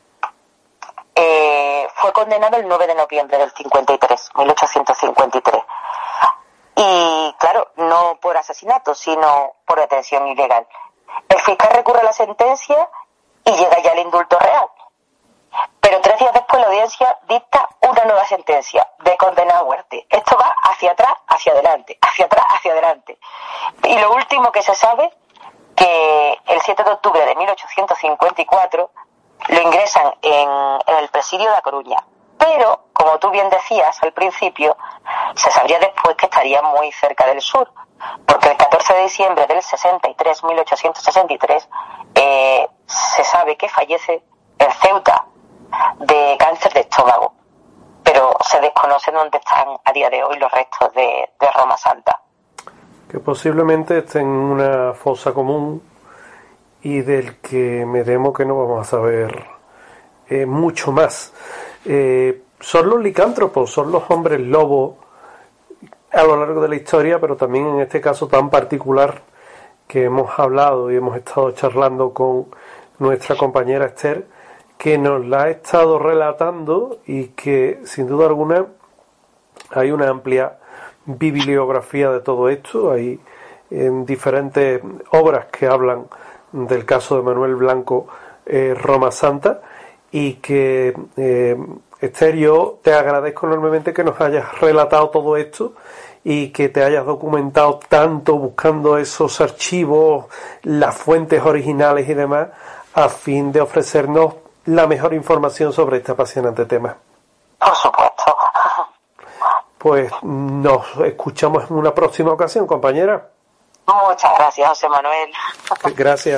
fue condenado el 9 de noviembre del 1853. Y claro, no por asesinato, sino por detención ilegal. El fiscal recurre a la sentencia y llega ya el indulto real. Pero 3 días después la audiencia dicta una nueva sentencia de condena a muerte. Esto va hacia atrás, hacia adelante, hacia atrás, hacia adelante. Y lo último que se sabe, que el 7 de octubre de 1854 lo ingresan en el presidio de La Coruña. Pero, como tú bien decías al principio, se sabría después que estaría muy cerca del sur, porque el 14 de diciembre del 1863, se sabe que fallece en Ceuta de cáncer de estómago, pero se desconoce dónde están a día de hoy los restos de Roma Santa. Que posiblemente esté en una fosa común y del que me temo que no vamos a saber mucho más. Son los licántropos, son los hombres lobos a lo largo de la historia, pero también en este caso tan particular que hemos hablado y hemos estado charlando con nuestra compañera Esther, que nos la ha estado relatando, y que sin duda alguna hay una amplia bibliografía de todo esto. Hay en diferentes obras que hablan del caso de Manuel Blanco, Roma Santa, y que Esther, yo te agradezco enormemente que nos hayas relatado todo esto y que te hayas documentado tanto buscando esos archivos, las fuentes originales y demás, a fin de ofrecernos la mejor información sobre este apasionante tema. Por supuesto. Pues nos escuchamos en una próxima ocasión, compañera. Muchas gracias, José Manuel. Gracias.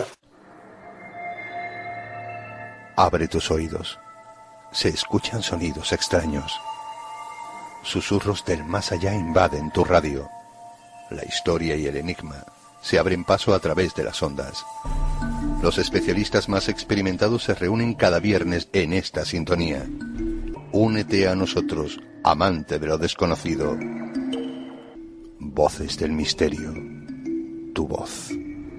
Abre tus oídos. Se escuchan sonidos extraños. Susurros del más allá invaden tu radio. La historia y el enigma se abren paso a través de las ondas. Los especialistas más experimentados se reúnen cada viernes en esta sintonía. Únete a nosotros, amante de lo desconocido. Voces del misterio. Tu voz.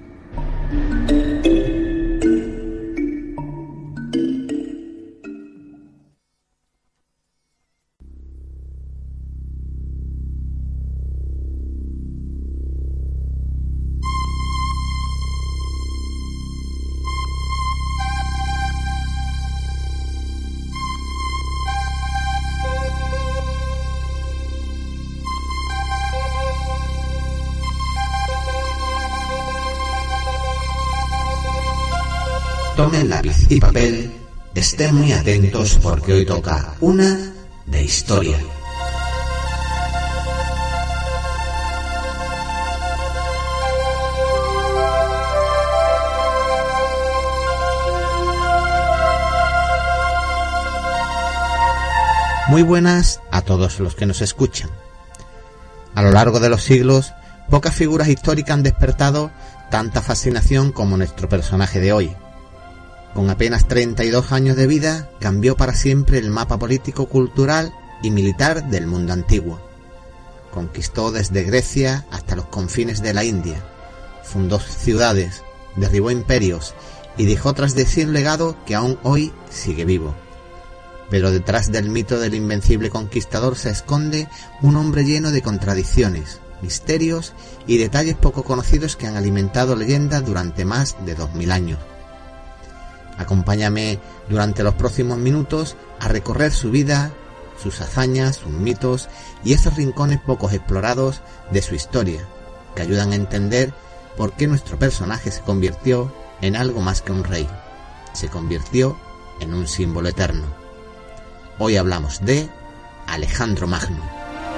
Tomen lápiz y papel, estén muy atentos porque hoy toca una de historia. Muy buenas a todos los que nos escuchan. A lo largo de los siglos, pocas figuras históricas han despertado tanta fascinación como nuestro personaje de hoy. Con apenas 32 años de vida, cambió para siempre el mapa político, cultural y militar del mundo antiguo. Conquistó desde Grecia hasta los confines de la India, fundó ciudades, derribó imperios y dejó tras de sí un legado que aún hoy sigue vivo. Pero detrás del mito del invencible conquistador se esconde un hombre lleno de contradicciones, misterios y detalles poco conocidos que han alimentado leyendas durante más de 2000 años. Acompáñame durante los próximos minutos a recorrer su vida, sus hazañas, sus mitos y esos rincones pocos explorados de su historia, que ayudan a entender por qué nuestro personaje se convirtió en algo más que un rey. Se convirtió en un símbolo eterno. Hoy hablamos de Alejandro Magno.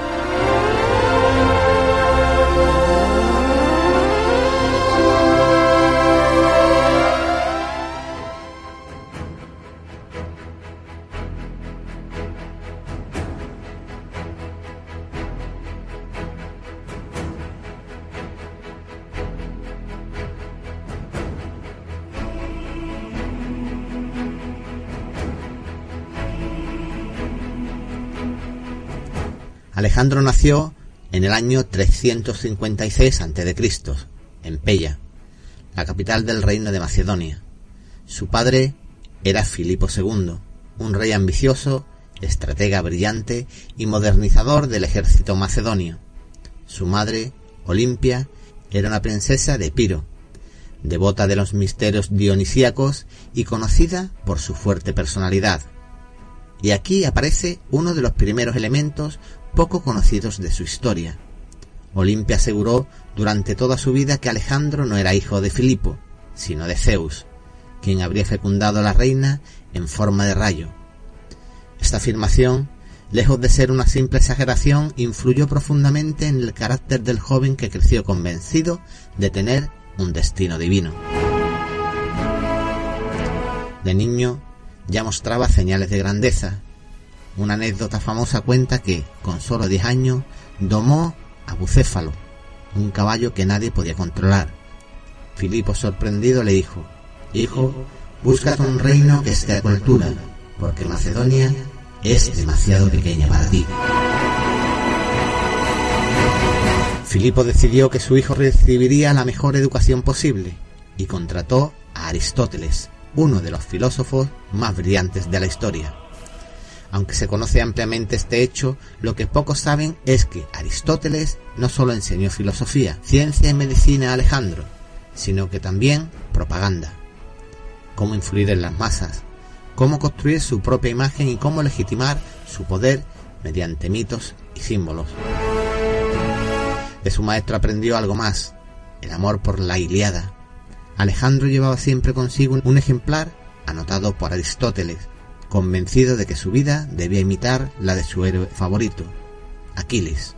Alejandro nació en el año 356 a.C., en Pella, la capital del reino de Macedonia. Su padre era Filipo II, un rey ambicioso, estratega brillante y modernizador del ejército macedonio. Su madre, Olimpia, era una princesa de Epiro, devota de los misterios dionisíacos y conocida por su fuerte personalidad. Y aquí aparece uno de los primeros elementos poco conocidos de su historia. Olimpia aseguró durante toda su vida que Alejandro no era hijo de Filipo, sino de Zeus, quien habría fecundado a la reina en forma de rayo. Esta afirmación, lejos de ser una simple exageración, influyó profundamente en el carácter del joven que creció convencido de tener un destino divino. De niño ya mostraba señales de grandeza. Una anécdota famosa cuenta que, con solo 10 años, domó a Bucéfalo, un caballo que nadie podía controlar. Filipo, sorprendido, le dijo: «Hijo, búscate un reino que esté a tu altura, porque Macedonia es demasiado pequeña para ti». Filipo decidió que su hijo recibiría la mejor educación posible y contrató a Aristóteles, uno de los filósofos más brillantes de la historia. Aunque se conoce ampliamente este hecho, lo que pocos saben es que Aristóteles no solo enseñó filosofía, ciencia y medicina a Alejandro, sino que también propaganda. Cómo influir en las masas, cómo construir su propia imagen y cómo legitimar su poder mediante mitos y símbolos. De su maestro aprendió algo más, el amor por la Ilíada. Alejandro llevaba siempre consigo un ejemplar anotado por Aristóteles, convencido de que su vida debía imitar la de su héroe favorito, Aquiles.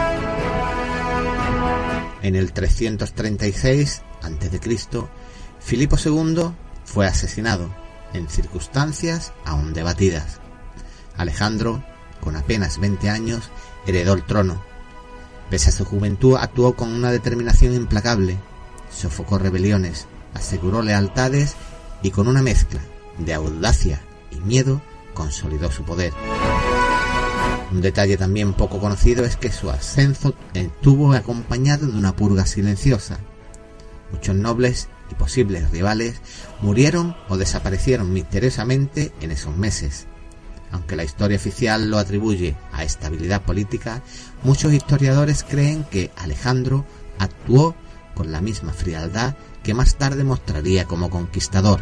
En el 336 a.C., Filipo II fue asesinado, en circunstancias aún debatidas. Alejandro, con apenas 20 años, heredó el trono. Pese a su juventud, actuó con una determinación implacable, sofocó rebeliones, aseguró lealtades y con una mezcla de audacia y miedo consolidó su poder. Un detalle también poco conocido es que su ascenso estuvo acompañado de una purga silenciosa. Muchos nobles y posibles rivales murieron o desaparecieron misteriosamente en esos meses. Aunque la historia oficial lo atribuye a estabilidad política, muchos historiadores creen que Alejandro actuó con la misma frialdad que más tarde mostraría como conquistador.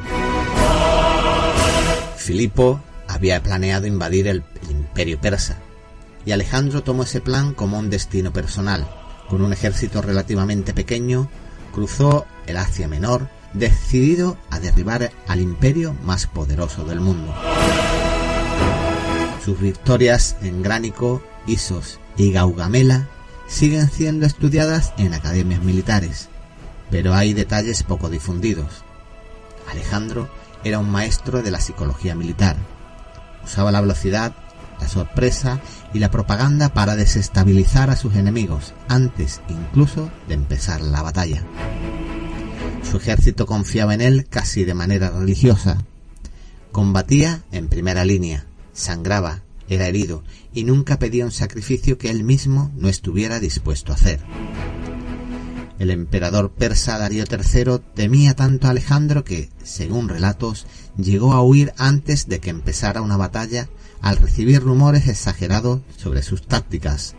Filipo había planeado invadir el imperio persa, y Alejandro tomó ese plan como un destino personal. Con un ejército relativamente pequeño, cruzó el Asia Menor, decidido a derribar al imperio más poderoso del mundo. Sus victorias en Gránico, Isos y Gaugamela siguen siendo estudiadas en academias militares, pero hay detalles poco difundidos. Alejandro era un maestro de la psicología militar. Usaba la velocidad, la sorpresa y la propaganda para desestabilizar a sus enemigos antes incluso de empezar la batalla. Su ejército confiaba en él casi de manera religiosa. Combatía en primera línea, sangraba, era herido y nunca pedía un sacrificio que él mismo no estuviera dispuesto a hacer. El emperador persa Darío III temía tanto a Alejandro que, según relatos, llegó a huir antes de que empezara una batalla al recibir rumores exagerados sobre sus tácticas.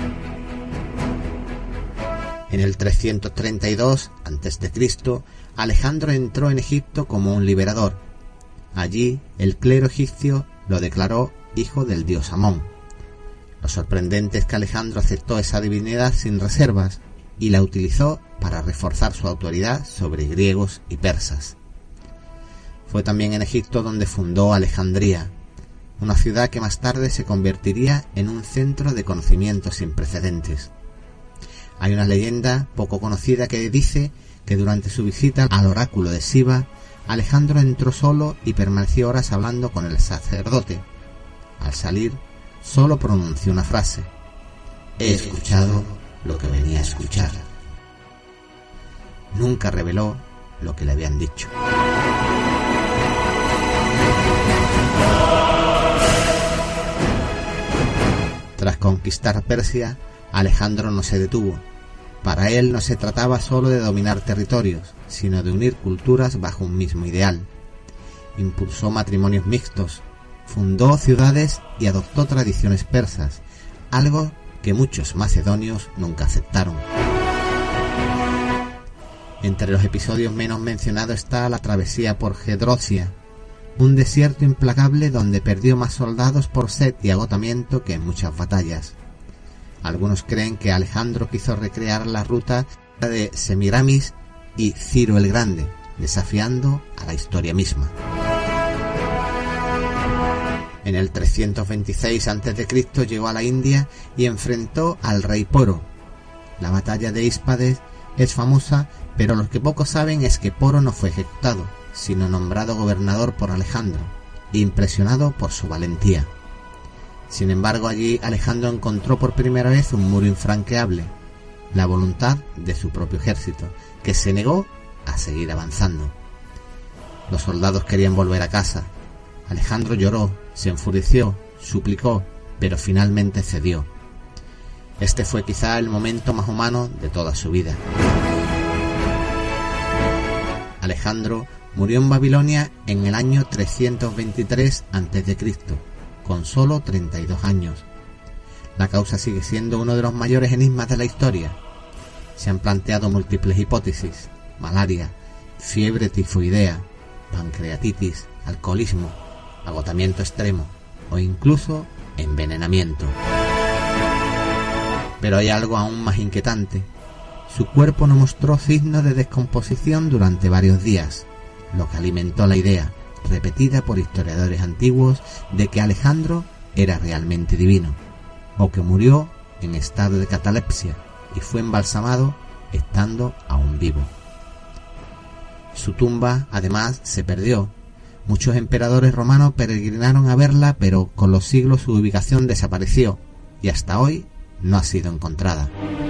En el 332 a.C., Alejandro entró en Egipto como un liberador. Allí, el clero egipcio lo declaró hijo del dios Amón. Lo sorprendente es que Alejandro aceptó esa divinidad sin reservas y la utilizó para reforzar su autoridad sobre griegos y persas. Fue también en Egipto donde fundó Alejandría, una ciudad que más tarde se convertiría en un centro de conocimiento sin precedentes. Hay una leyenda poco conocida que dice que durante su visita al oráculo de Siva, Alejandro entró solo y permaneció horas hablando con el sacerdote. Al salir, solo pronunció una frase: «He escuchado lo que venía a escuchar». Nunca reveló lo que le habían dicho. Tras conquistar Persia, Alejandro no se detuvo. Para él no se trataba solo de dominar territorios, sino de unir culturas bajo un mismo ideal. Impulsó matrimonios mixtos, fundó ciudades y adoptó tradiciones persas, algo que muchos macedonios nunca aceptaron. Entre los episodios menos mencionados está la travesía por Gedrosia, un desierto implacable donde perdió más soldados por sed y agotamiento que en muchas batallas. Algunos creen que Alejandro quiso recrear la ruta de Semiramis y Ciro el Grande, desafiando a la historia misma. En el 326 a.C. llegó a la India y enfrentó al rey Poro. La batalla de Hispades es famosa, pero lo que pocos saben es que Poro no fue ejecutado, sino nombrado gobernador por Alejandro, impresionado por su valentía. Sin embargo, allí Alejandro encontró por primera vez un muro infranqueable, la voluntad de su propio ejército, que se negó a seguir avanzando. Los soldados querían volver a casa. Alejandro lloró, se enfureció, suplicó, pero finalmente cedió. Este fue quizá el momento más humano de toda su vida. Alejandro murió en Babilonia en el año 323 a.C. con solo 32 años. La causa sigue siendo uno de los mayores enigmas de la historia. Se han planteado múltiples hipótesis: malaria, fiebre tifoidea, pancreatitis, alcoholismo, agotamiento extremo o incluso envenenamiento. Pero hay algo aún más inquietante. Su cuerpo no mostró signos de descomposición durante varios días, lo que alimentó la idea, repetida por historiadores antiguos, de que Alejandro era realmente divino, o que murió en estado de catalepsia y fue embalsamado estando aún vivo. Su tumba, además, se perdió. Muchos emperadores romanos peregrinaron a verla, pero con los siglos su ubicación desapareció y hasta hoy no ha sido encontrada.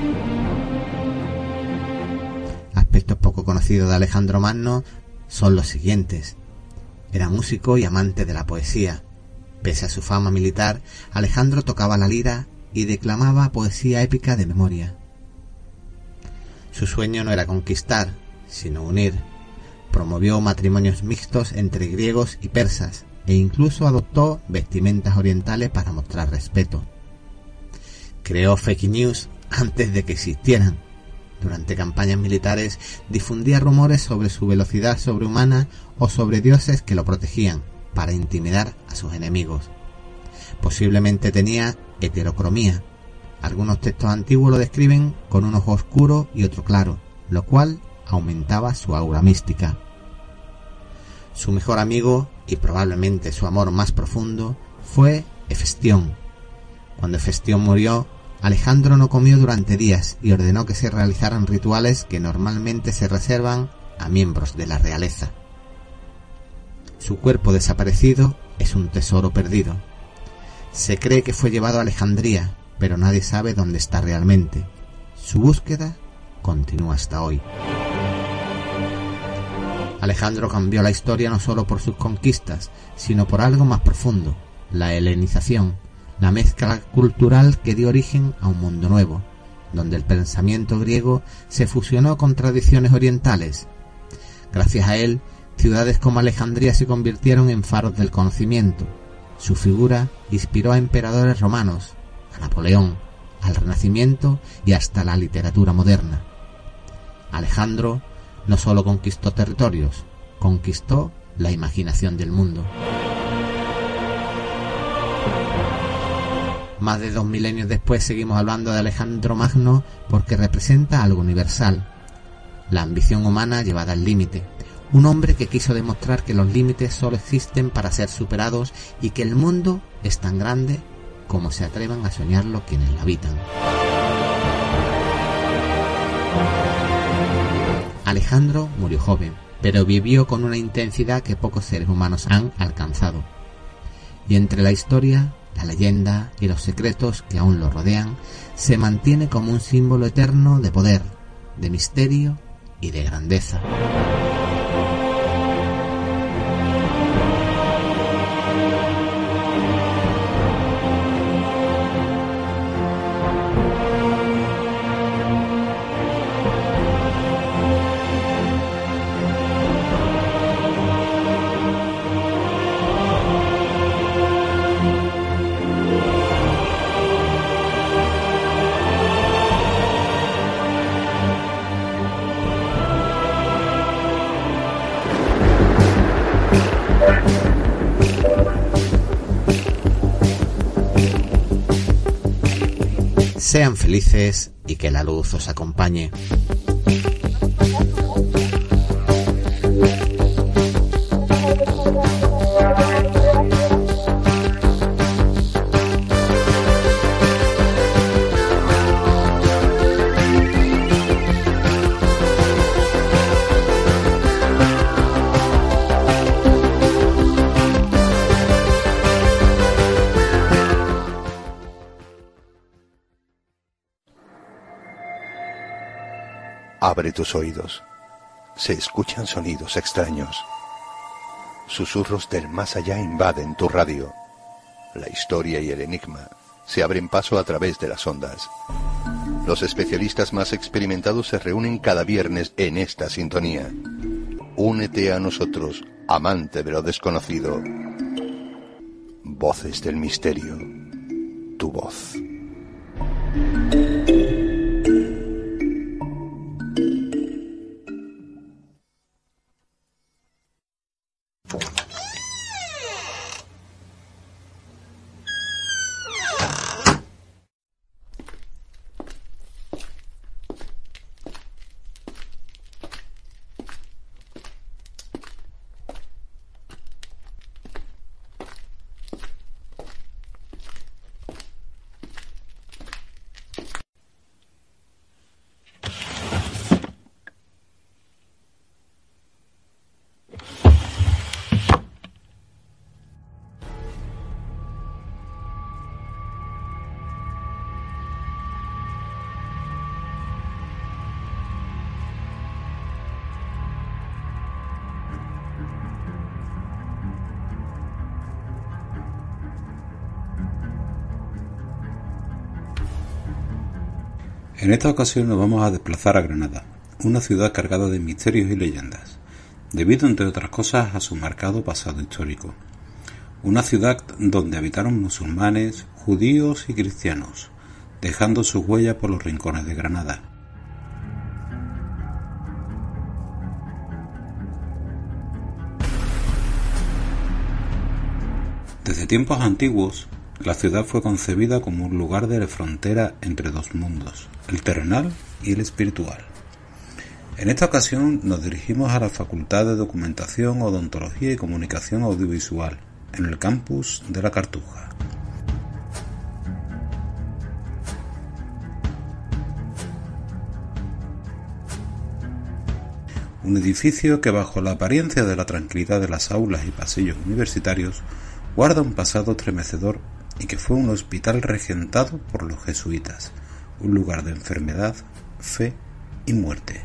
Aspectos poco conocidos de Alejandro Magno son los siguientes. Era músico y amante de la poesía. Pese a su fama militar, Alejandro tocaba la lira y declamaba poesía épica de memoria. Su sueño no era conquistar, sino unir. Promovió matrimonios mixtos entre griegos y persas e incluso adoptó vestimentas orientales para mostrar respeto. Creó fake news antes de que existieran. Durante campañas militares difundía rumores sobre su velocidad sobrehumana o sobre dioses que lo protegían para intimidar a sus enemigos. Posiblemente tenía heterocromía. Algunos textos antiguos lo describen con un ojo oscuro y otro claro, lo cual aumentaba su aura mística. Su mejor amigo, y probablemente su amor más profundo, fue Hefestión. Cuando Hefestión murió, Alejandro no comió durante días y ordenó que se realizaran rituales que normalmente se reservan a miembros de la realeza. Su cuerpo desaparecido es un tesoro perdido. Se cree que fue llevado a Alejandría, pero nadie sabe dónde está realmente. Su búsqueda continúa hasta hoy. Alejandro cambió la historia no solo por sus conquistas, sino por algo más profundo: la helenización, la mezcla cultural que dio origen a un mundo nuevo, donde el pensamiento griego se fusionó con tradiciones orientales. Gracias a él, ciudades como Alejandría se convirtieron en faros del conocimiento. Su figura inspiró a emperadores romanos, a Napoleón, al Renacimiento y hasta la literatura moderna. Alejandro no solo conquistó territorios, conquistó la imaginación del mundo. Más de 2 milenios después seguimos hablando de Alejandro Magno porque representa algo universal: la ambición humana llevada al límite. Un hombre que quiso demostrar que los límites solo existen para ser superados y que el mundo es tan grande como se atrevan a soñarlo quienes la habitan. Alejandro murió joven, pero vivió con una intensidad que pocos seres humanos han alcanzado. Y entre la historia, la leyenda y los secretos que aún lo rodean, se mantiene como un símbolo eterno de poder, de misterio y de grandeza. Sean felices y que la luz os acompañe. Abre tus oídos. Se escuchan sonidos extraños. Susurros del más allá invaden tu radio. La historia y el enigma se abren paso a través de las ondas. Los especialistas más experimentados se reúnen cada viernes en esta sintonía. Únete a nosotros, amante de lo desconocido. Voces del misterio, tu voz. En esta ocasión nos vamos a desplazar a Granada, una ciudad cargada de misterios y leyendas, debido entre otras cosas a su marcado pasado histórico. Una ciudad donde habitaron musulmanes, judíos y cristianos, dejando sus huellas por los rincones de Granada. Desde tiempos antiguos, la ciudad fue concebida como un lugar de frontera entre dos mundos, el terrenal y el espiritual. En esta ocasión nos dirigimos a la Facultad de Documentación, Odontología y Comunicación Audiovisual, en el campus de La Cartuja. Un edificio que, bajo la apariencia de la tranquilidad de las aulas y pasillos universitarios, guarda un pasado estremecedor y que fue un hospital regentado por los jesuitas, un lugar de enfermedad, fe y muerte.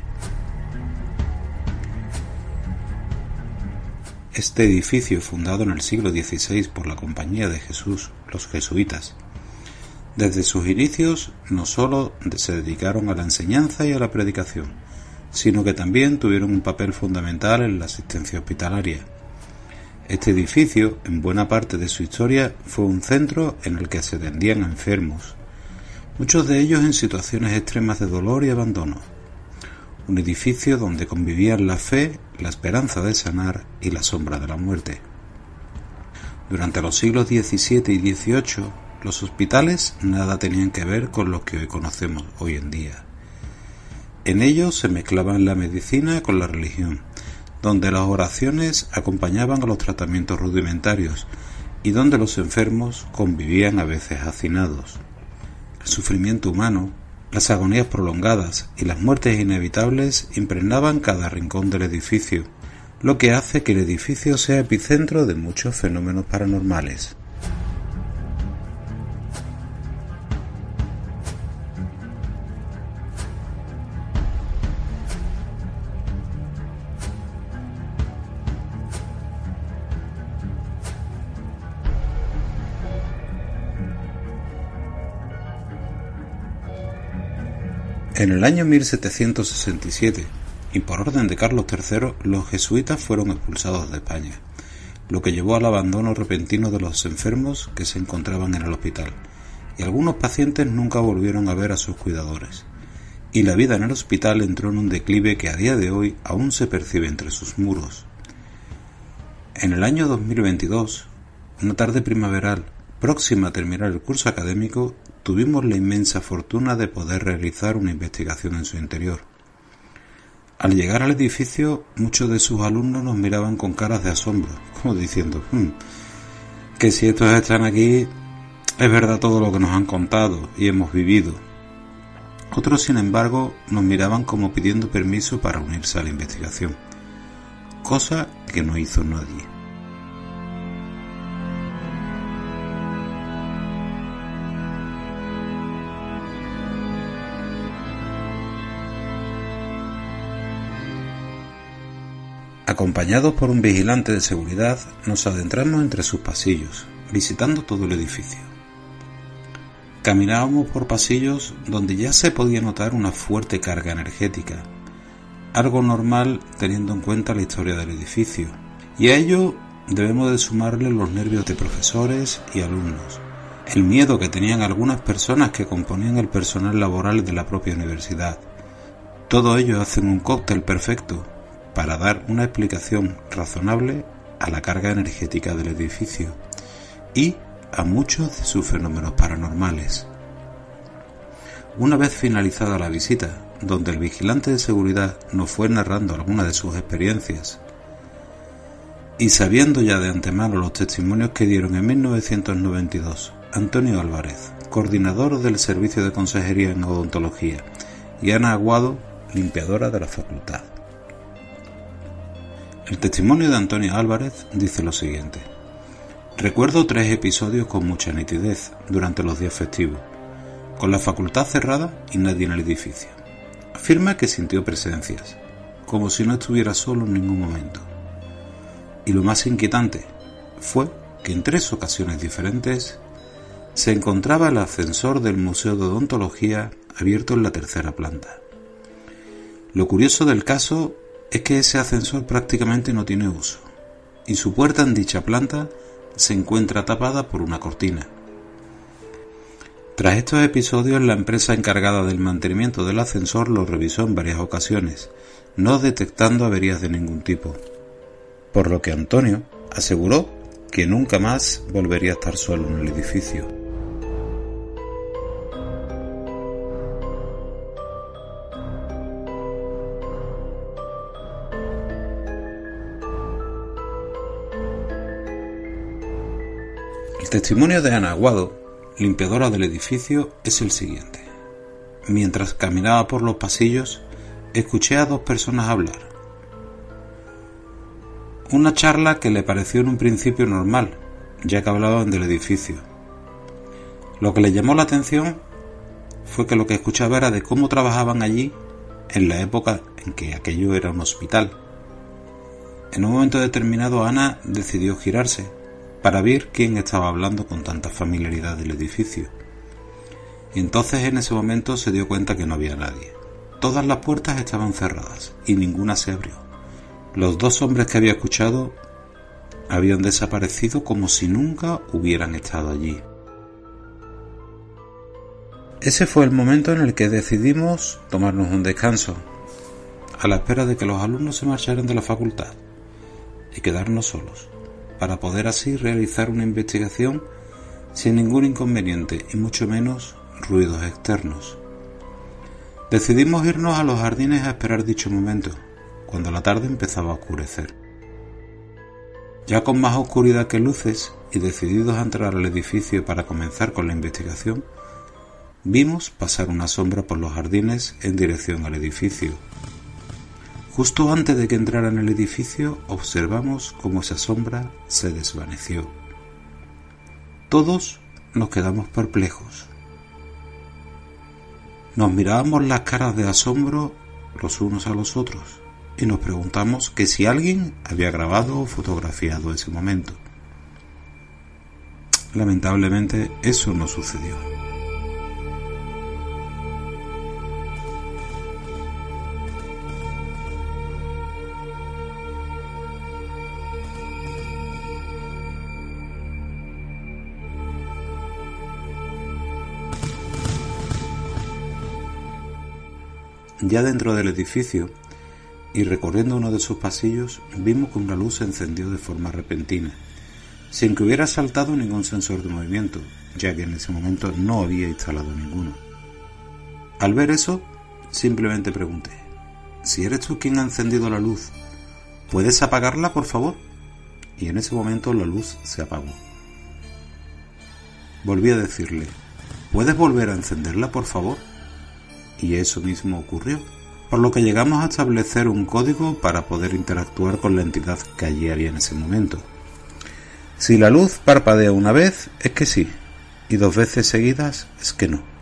Este edificio, fundado en el siglo XVI por la Compañía de Jesús, los jesuitas, desde sus inicios no sólo se dedicaron a la enseñanza y a la predicación, sino que también tuvieron un papel fundamental en la asistencia hospitalaria. Este edificio, en buena parte de su historia, fue un centro en el que se atendían a enfermos, muchos de ellos en situaciones extremas de dolor y abandono. Un edificio donde convivían la fe, la esperanza de sanar y la sombra de la muerte. Durante los siglos XVII y XVIII, los hospitales nada tenían que ver con los que hoy conocemos hoy en día. En ellos se mezclaban la medicina con la religión, donde las oraciones acompañaban a los tratamientos rudimentarios y donde los enfermos convivían a veces hacinados. El sufrimiento humano, las agonías prolongadas y las muertes inevitables impregnaban cada rincón del edificio, lo que hace que el edificio sea epicentro de muchos fenómenos paranormales. En el año 1767, y por orden de Carlos III, los jesuitas fueron expulsados de España, lo que llevó al abandono repentino de los enfermos que se encontraban en el hospital, y algunos pacientes nunca volvieron a ver a sus cuidadores, y la vida en el hospital entró en un declive que a día de hoy aún se percibe entre sus muros. En el año 2022, una tarde primaveral, próxima a terminar el curso académico, tuvimos la inmensa fortuna de poder realizar una investigación en su interior. Al llegar al edificio, muchos de sus alumnos nos miraban con caras de asombro, como diciendo, que si estos están aquí, es verdad todo lo que nos han contado y hemos vivido. Otros, sin embargo, nos miraban como pidiendo permiso para unirse a la investigación, cosa que no hizo nadie. Acompañados por un vigilante de seguridad, nos adentramos entre sus pasillos, visitando todo el edificio. Caminábamos por pasillos donde ya se podía notar una fuerte carga energética, algo normal teniendo en cuenta la historia del edificio, y a ello debemos de sumarle los nervios de profesores y alumnos, el miedo que tenían algunas personas que componían el personal laboral de la propia universidad. Todo ello hacen un cóctel perfecto para dar una explicación razonable a la carga energética del edificio y a muchos de sus fenómenos paranormales. Una vez finalizada la visita, donde el vigilante de seguridad nos fue narrando algunas de sus experiencias, y sabiendo ya de antemano los testimonios que dieron en 1992 Antonio Álvarez, coordinador del Servicio de Consejería en Odontología, y Ana Aguado, limpiadora de la facultad. El testimonio de Antonio Álvarez dice lo siguiente: recuerdo 3 episodios con mucha nitidez durante los días festivos, con la facultad cerrada y nadie en el edificio. Afirma que sintió presencias, como si no estuviera solo en ningún momento. Y lo más inquietante fue que en 3 ocasiones diferentes se encontraba el ascensor del Museo de Odontología abierto en la 3ª planta. Lo curioso del caso es que ese ascensor prácticamente no tiene uso, y su puerta en dicha planta se encuentra tapada por una cortina. Tras estos episodios, la empresa encargada del mantenimiento del ascensor lo revisó en varias ocasiones, no detectando averías de ningún tipo, por lo que Antonio aseguró que nunca más volvería a estar solo en el edificio. El testimonio de Ana Aguado, limpiadora del edificio, es el siguiente. Mientras caminaba por los pasillos, escuché a 2 personas hablar. Una charla que le pareció en un principio normal, ya que hablaban del edificio. Lo que le llamó la atención fue que lo que escuchaba era de cómo trabajaban allí en la época en que aquello era un hospital. En un momento determinado, Ana decidió girarse para ver quién estaba hablando con tanta familiaridad del edificio. Y entonces en ese momento se dio cuenta que no había nadie. Todas las puertas estaban cerradas y ninguna se abrió. Los 2 hombres que había escuchado habían desaparecido como si nunca hubieran estado allí. Ese fue el momento en el que decidimos tomarnos un descanso, a la espera de que los alumnos se marcharan de la facultad, y quedarnos solos, para poder así realizar una investigación sin ningún inconveniente y mucho menos ruidos externos. Decidimos irnos a los jardines a esperar dicho momento, cuando la tarde empezaba a oscurecer. Ya con más oscuridad que luces y decididos a entrar al edificio para comenzar con la investigación, vimos pasar una sombra por los jardines en dirección al edificio. Justo antes de que entrara en el edificio, observamos cómo esa sombra se desvaneció. Todos nos quedamos perplejos. Nos mirábamos las caras de asombro los unos a los otros y nos preguntamos que si alguien había grabado o fotografiado ese momento. Lamentablemente, eso no sucedió. Ya dentro del edificio y recorriendo uno de sus pasillos, vimos que una luz se encendió de forma repentina, sin que hubiera saltado ningún sensor de movimiento, ya que en ese momento no había instalado ninguno. Al ver eso, simplemente pregunté: «Si eres tú quien ha encendido la luz, ¿puedes apagarla, por favor?». Y en ese momento la luz se apagó. Volví a decirle: «¿Puedes volver a encenderla, por favor?». Y eso mismo ocurrió, por lo que llegamos a establecer un código para poder interactuar con la entidad que allí había en ese momento. Si la luz parpadea una vez, es que sí, y 2 veces seguidas, es que no.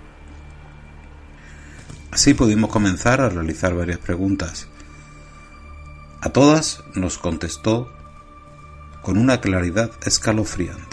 Así pudimos comenzar a realizar varias preguntas. A todas nos contestó con una claridad escalofriante.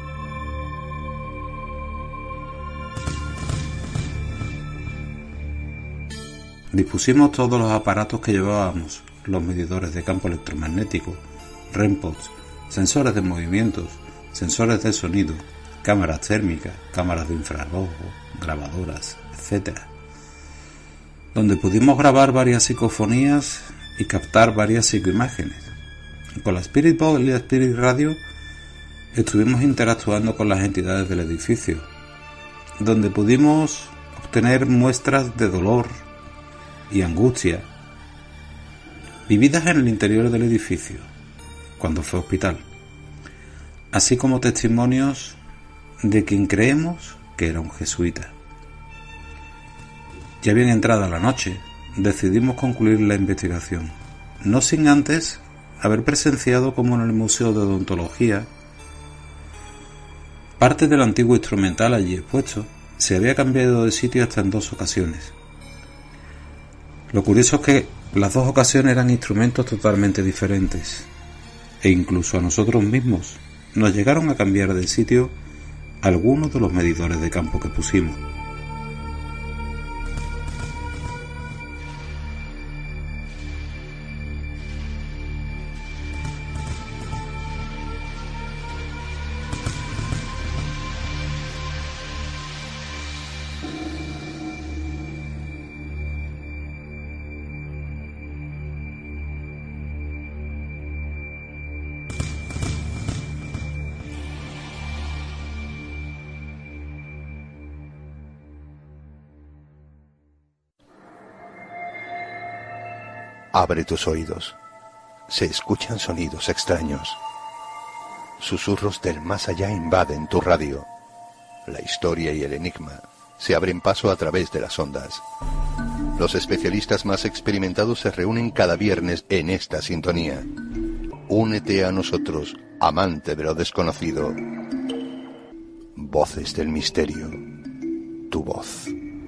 Dispusimos todos los aparatos que llevábamos, los medidores de campo electromagnético, REM pods, sensores de movimientos, sensores de sonido, cámaras térmicas, cámaras de infrarrojo, grabadoras, etc. Donde pudimos grabar varias psicofonías y captar varias psicoimágenes. Con la Spirit Box y la Spirit Radio estuvimos interactuando con las entidades del edificio, donde pudimos obtener muestras de dolor y angustia vividas en el interior del edificio cuando fue hospital, así como testimonios de quien creemos que era un jesuita. Ya bien entrada la noche, decidimos concluir la investigación, no sin antes haber presenciado como en el Museo de Odontología parte del antiguo instrumental allí expuesto se había cambiado de sitio hasta en 2 ocasiones. Lo curioso es que las 2 ocasiones eran instrumentos totalmente diferentes, e incluso a nosotros mismos nos llegaron a cambiar de sitio algunos de los medidores de campo que pusimos. Abre tus oídos. Se escuchan sonidos extraños. Susurros del más allá invaden tu radio. La historia y el enigma se abren paso a través de las ondas. Los especialistas más experimentados se reúnen cada viernes en esta sintonía. Únete a nosotros, amante de lo desconocido. Voces del misterio. Tu voz.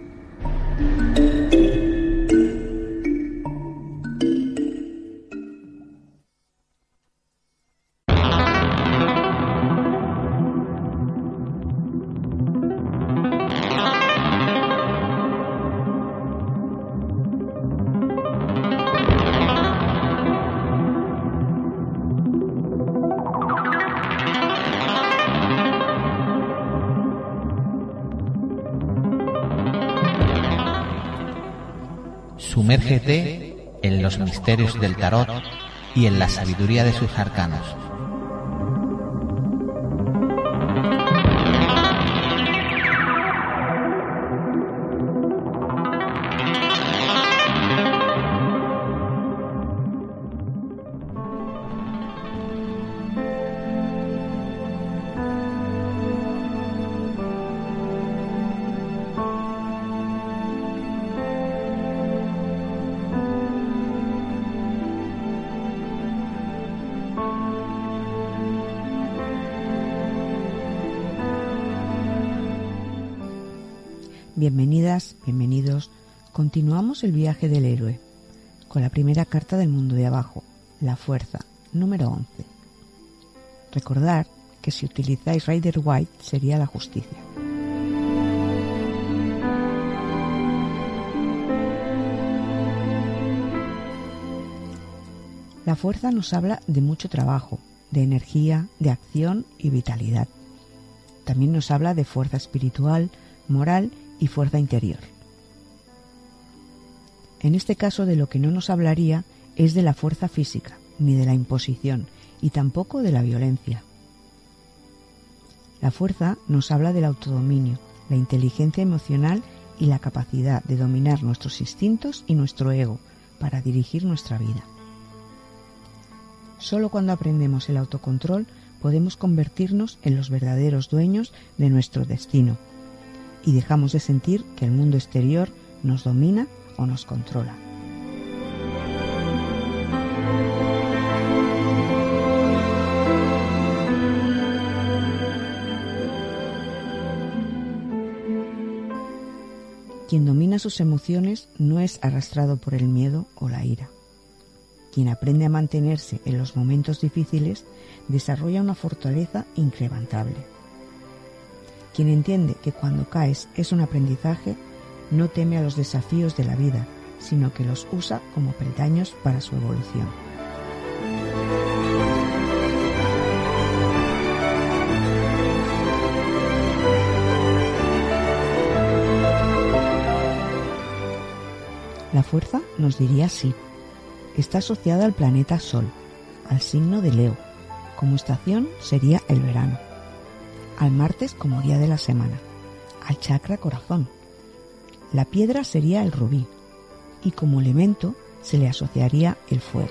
Sumérgete en los misterios del tarot y en la sabiduría de sus arcanos. Bienvenidas, bienvenidos. Continuamos el viaje del héroe con la primera carta del mundo de abajo, la fuerza, número 11. Recordad que si utilizáis Rider White sería la justicia. La fuerza nos habla de mucho trabajo, de energía, de acción y vitalidad. También nos habla de fuerza espiritual, moral y fuerza interior. En este caso, de lo que no nos hablaría es de la fuerza física, ni de la imposición, y tampoco de la violencia. La fuerza nos habla del autodominio, la inteligencia emocional y la capacidad de dominar nuestros instintos y nuestro ego para dirigir nuestra vida. Solo cuando aprendemos el autocontrol podemos convertirnos en los verdaderos dueños de nuestro destino y dejamos de sentir que el mundo exterior nos domina o nos controla. Quien domina sus emociones no es arrastrado por el miedo o la ira. Quien aprende a mantenerse en los momentos difíciles desarrolla una fortaleza incrementable. Quien entiende que cuando caes es un aprendizaje, no teme a los desafíos de la vida, sino que los usa como peldaños para su evolución. fuerza nos diría sí. Está asociada al planeta Sol, al signo de Leo. Como estación sería el verano. Al martes como día de la semana. Al chakra corazón. La piedra sería el rubí. Y como elemento se le asociaría el fuego.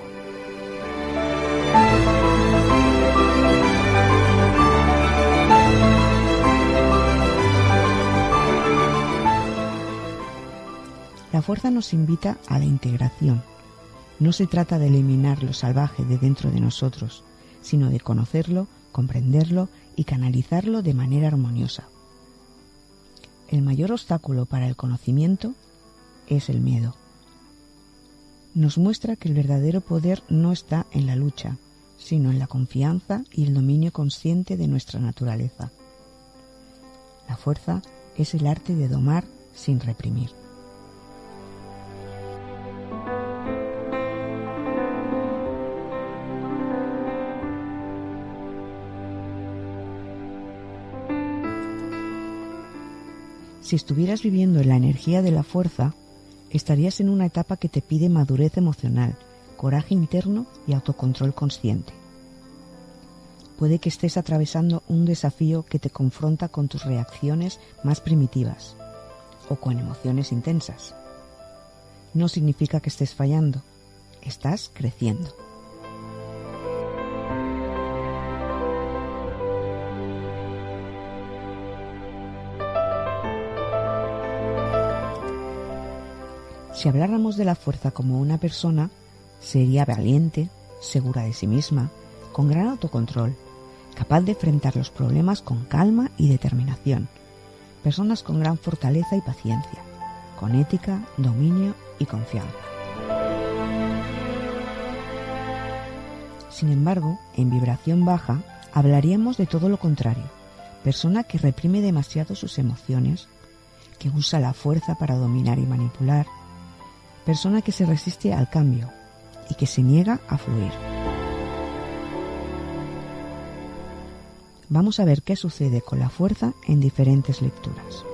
La fuerza nos invita a la integración. No se trata de eliminar lo salvaje de dentro de nosotros, sino de conocerlo, comprenderlo y canalizarlo de manera armoniosa. El mayor obstáculo para el conocimiento es el miedo. Nos muestra que el verdadero poder no está en la lucha, sino en la confianza y el dominio consciente de nuestra naturaleza. La fuerza es el arte de domar sin reprimir. Si estuvieras viviendo en la energía de la fuerza, estarías en una etapa que te pide madurez emocional, coraje interno y autocontrol consciente. Puede que estés atravesando un desafío que te confronta con tus reacciones más primitivas o con emociones intensas. No significa que estés fallando, estás creciendo. Si habláramos de la fuerza como una persona, sería valiente, segura de sí misma, con gran autocontrol, capaz de enfrentar los problemas con calma y determinación. Personas con gran fortaleza y paciencia, con ética, dominio y confianza. Sin embargo, en vibración baja, hablaríamos de todo lo contrario. Persona que reprime demasiado sus emociones, que usa la fuerza para dominar y manipular. Persona que se resiste al cambio y que se niega a fluir. Vamos a ver qué sucede con la fuerza en diferentes lecturas.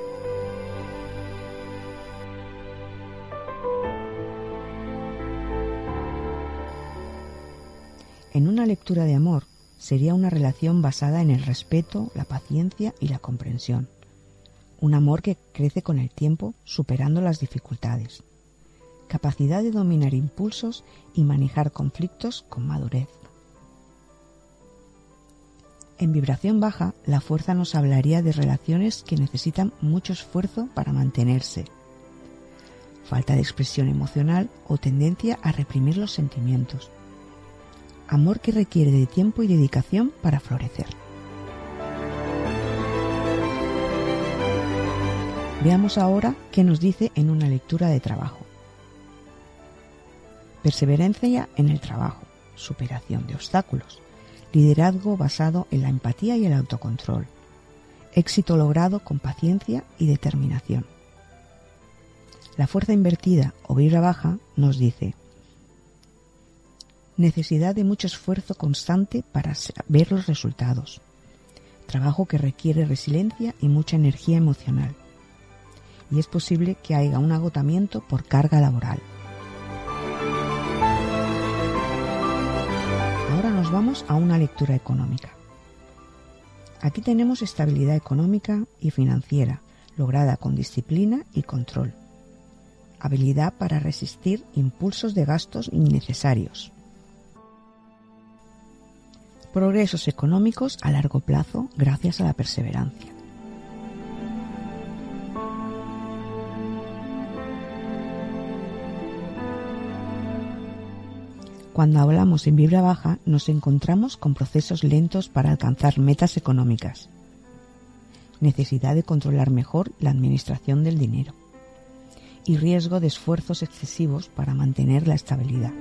En una lectura de amor sería una relación basada en el respeto, la paciencia y la comprensión. Un amor que crece con el tiempo, superando las dificultades. Capacidad de dominar impulsos y manejar conflictos con madurez. En vibración baja, la fuerza nos hablaría de relaciones que necesitan mucho esfuerzo para mantenerse. Falta de expresión emocional o tendencia a reprimir los sentimientos. Amor que requiere de tiempo y dedicación para florecer. Veamos ahora qué nos dice en una lectura de trabajo. Perseverancia en el trabajo, superación de obstáculos, liderazgo basado en la empatía y el autocontrol, éxito logrado con paciencia y determinación. La fuerza invertida o vibra baja nos dice necesidad de mucho esfuerzo constante para ver los resultados, trabajo que requiere resiliencia y mucha energía emocional, y es posible que haya un agotamiento por carga laboral. Ahora nos vamos a una lectura económica. Aquí tenemos estabilidad económica y financiera, lograda con disciplina y control. Habilidad para resistir impulsos de gastos innecesarios. Progresos económicos a largo plazo gracias a la perseverancia. Cuando hablamos en vibra baja, nos encontramos con procesos lentos para alcanzar metas económicas. Necesidad de controlar mejor la administración del dinero. Y riesgo de esfuerzos excesivos para mantener la estabilidad.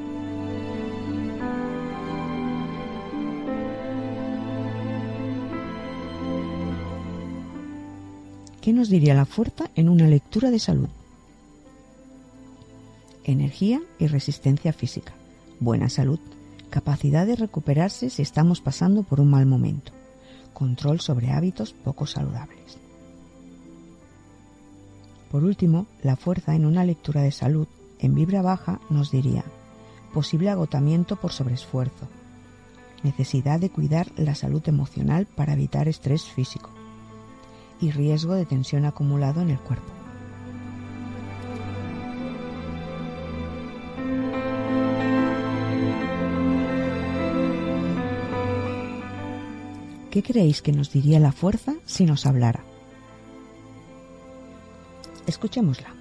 ¿Qué nos diría la fuerza en una lectura de salud? Energía y resistencia física. Buena salud, capacidad de recuperarse si estamos pasando por un mal momento, control sobre hábitos poco saludables. Por último, la fuerza en una lectura de salud En vibra baja nos diría posible agotamiento por sobreesfuerzo, necesidad de cuidar la salud emocional para evitar estrés físico y riesgo de tensión acumulado en el cuerpo. ¿Qué creéis que nos diría la fuerza si nos hablara? Escuchémosla.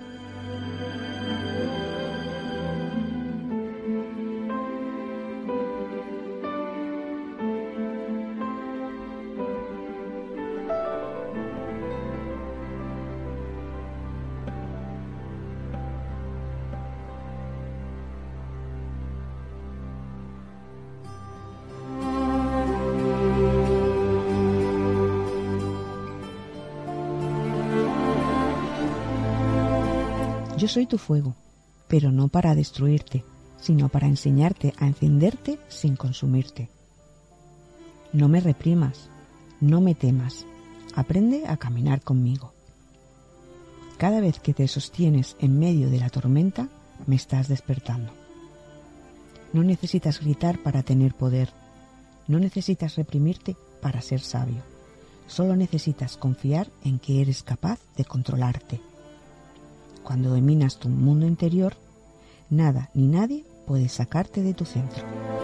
Yo soy tu fuego, pero no para destruirte, sino para enseñarte a encenderte sin consumirte. No me reprimas, no me temas, aprende a caminar conmigo. Cada vez que te sostienes en medio de la tormenta, me estás despertando. No necesitas gritar para tener poder, no necesitas reprimirte para ser sabio, solo necesitas confiar en que eres capaz de controlarte. Cuando dominas tu mundo interior, nada ni nadie puede sacarte de tu centro.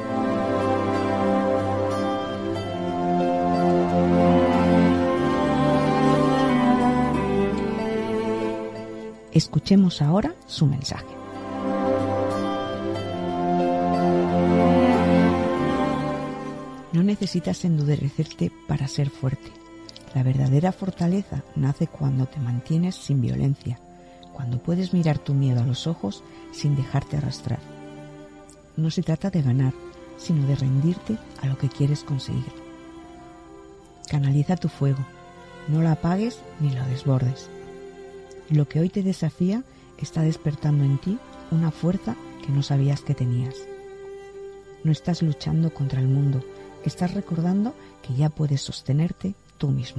Escuchemos ahora su mensaje. No necesitas endurecerte para ser fuerte. La verdadera fortaleza nace cuando te mantienes sin violencia, cuando puedes mirar tu miedo a los ojos sin dejarte arrastrar. No se trata de ganar, sino de rendirte a lo que quieres conseguir. Canaliza tu fuego, no lo apagues ni lo desbordes. Lo que hoy te desafía está despertando en ti una fuerza que no sabías que tenías. No estás luchando contra el mundo, estás recordando que ya puedes sostenerte tú mismo.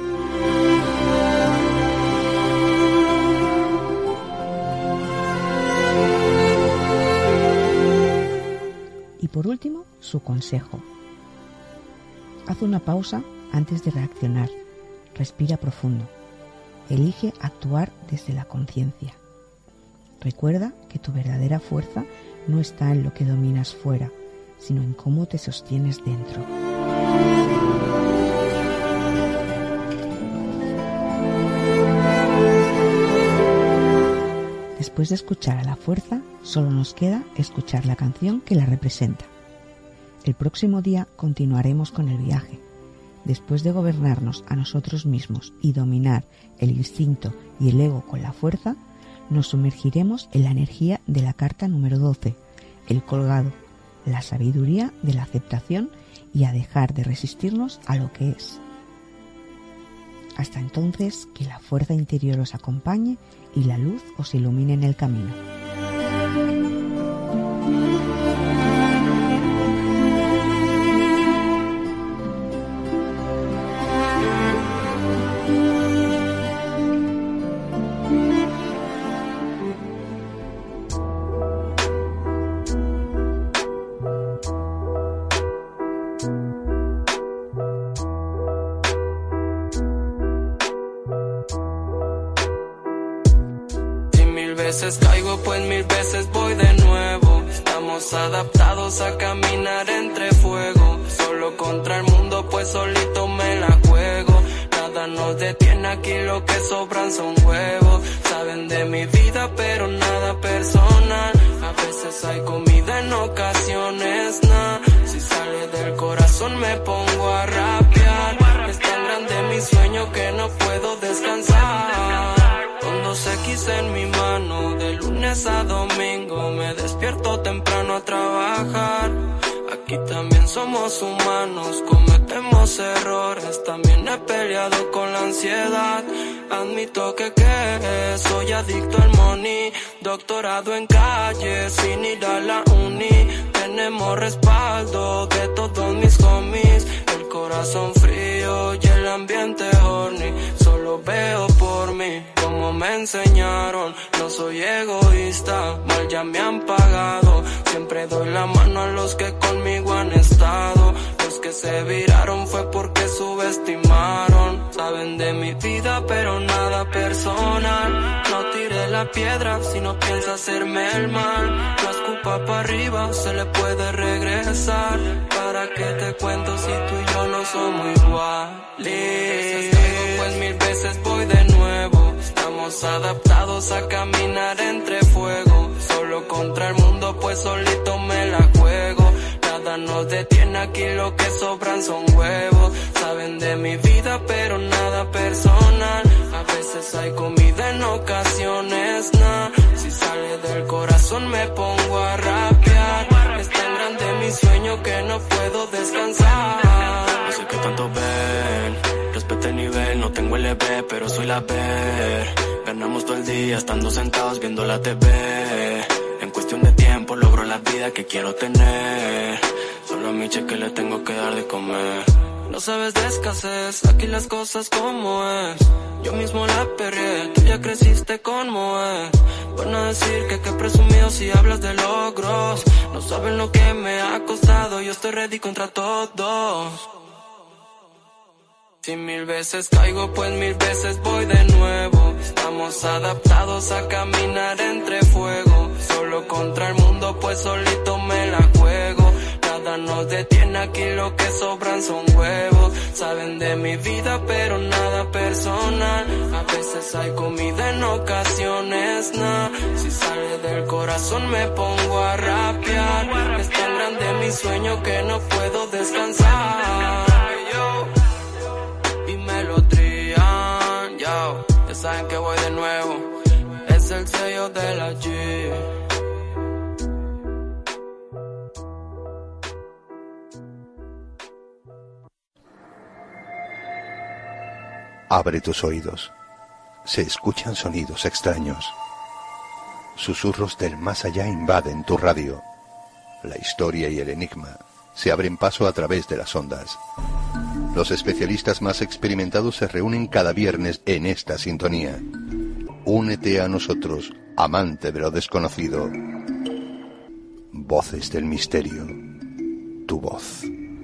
Y por último, su consejo. Haz una pausa antes de reaccionar. Respira profundo. Elige actuar desde la conciencia. Recuerda que tu verdadera fuerza no está en lo que dominas fuera, sino en cómo te sostienes dentro. Después de escuchar a la fuerza, solo nos queda escuchar la canción que la representa. El próximo día continuaremos con el viaje. Después de gobernarnos a nosotros mismos y dominar el instinto y el ego con la fuerza, nos sumergiremos en la energía de la carta número 12, el colgado, la sabiduría de la aceptación y a dejar de resistirnos a lo que es. Hasta entonces, que la fuerza interior os acompañe y la luz os ilumine en el camino. Veces caigo, pues 1000 veces voy de nuevo. Estamos adaptados a caminar entre fuego. Solo contra el mundo, pues solito me la juego. Nada nos detiene aquí, lo que sobran son huevos. Saben de mi vida, pero nada personal. A veces hay comida, en ocasiones nada. Si sale del corazón me pongo a rapear. Es tan grande mi sueño que no puedo descansar. Con 2X en mi mano, de lunes a domingo me despierto temprano a trabajar. Aquí también somos humanos, cometemos errores. También he peleado con la ansiedad. Admito que soy adicto al money. Doctorado en calle, sin ir a la uni. Tenemos respaldo de todos mis homies. El corazón frío y el ambiente horny. Solo veo por mí como como me enseñaron. No soy egoísta, mal ya me han pagado. Siempre doy la mano a los que conmigo han estado. Los que se viraron fue porque subestimaron. Saben de mi vida pero nada personal. No tires la piedra si no piensas hacerme el mal. No escupa para arriba, se le puede regresar. ¿Para qué te cuento si tú y yo no somos iguales? Pues 1000 veces voy de nuevo. Estamos adaptados a caminar entre fuego. Solo contra el mundo pues solito me la juego. Nada nos detiene aquí, lo que sobran son huevos. Saben de mi vida pero nada personal. A veces hay comida en ocasiones, nah. Si sale del corazón me pongo a rapear. Es tan grande mi sueño que no puedo descansar. No sé qué tanto ven, respeta el nivel, no tengo LB pero soy la ver. Ganamos todo el día estando sentados viendo la TV. En cuestión de tiempo logro la vida que quiero tener. Solo a mi cheque le tengo que dar de comer. No sabes de escasez, aquí las cosas como es. Yo mismo la perré, tú ya creciste con Moe. Van a decir que qué presumido si hablas de logros. No saben lo que me ha costado, yo estoy ready contra todos. Si 1000 veces caigo, pues 1000 veces voy de nuevo. Estamos adaptados a caminar entre fuego. Solo contra el mundo, pues solito me la juego. Nada nos detiene aquí, lo que sobran son huevos. Saben de mi vida, pero nada personal. A veces hay comida en ocasiones, nah. Si sale del corazón me pongo a rapear. Es tan grande mi sueño que no puedo descansar. Y me lo trían, yo. Ya saben que voy de nuevo. Es el sello de la G. Abre tus oídos. Se escuchan sonidos extraños. Susurros del más allá invaden tu radio. La historia y el enigma se abren paso a través de las ondas. Los especialistas más experimentados se reúnen cada viernes en esta sintonía. Únete a nosotros, amante de lo desconocido. Voces del misterio. Tu voz.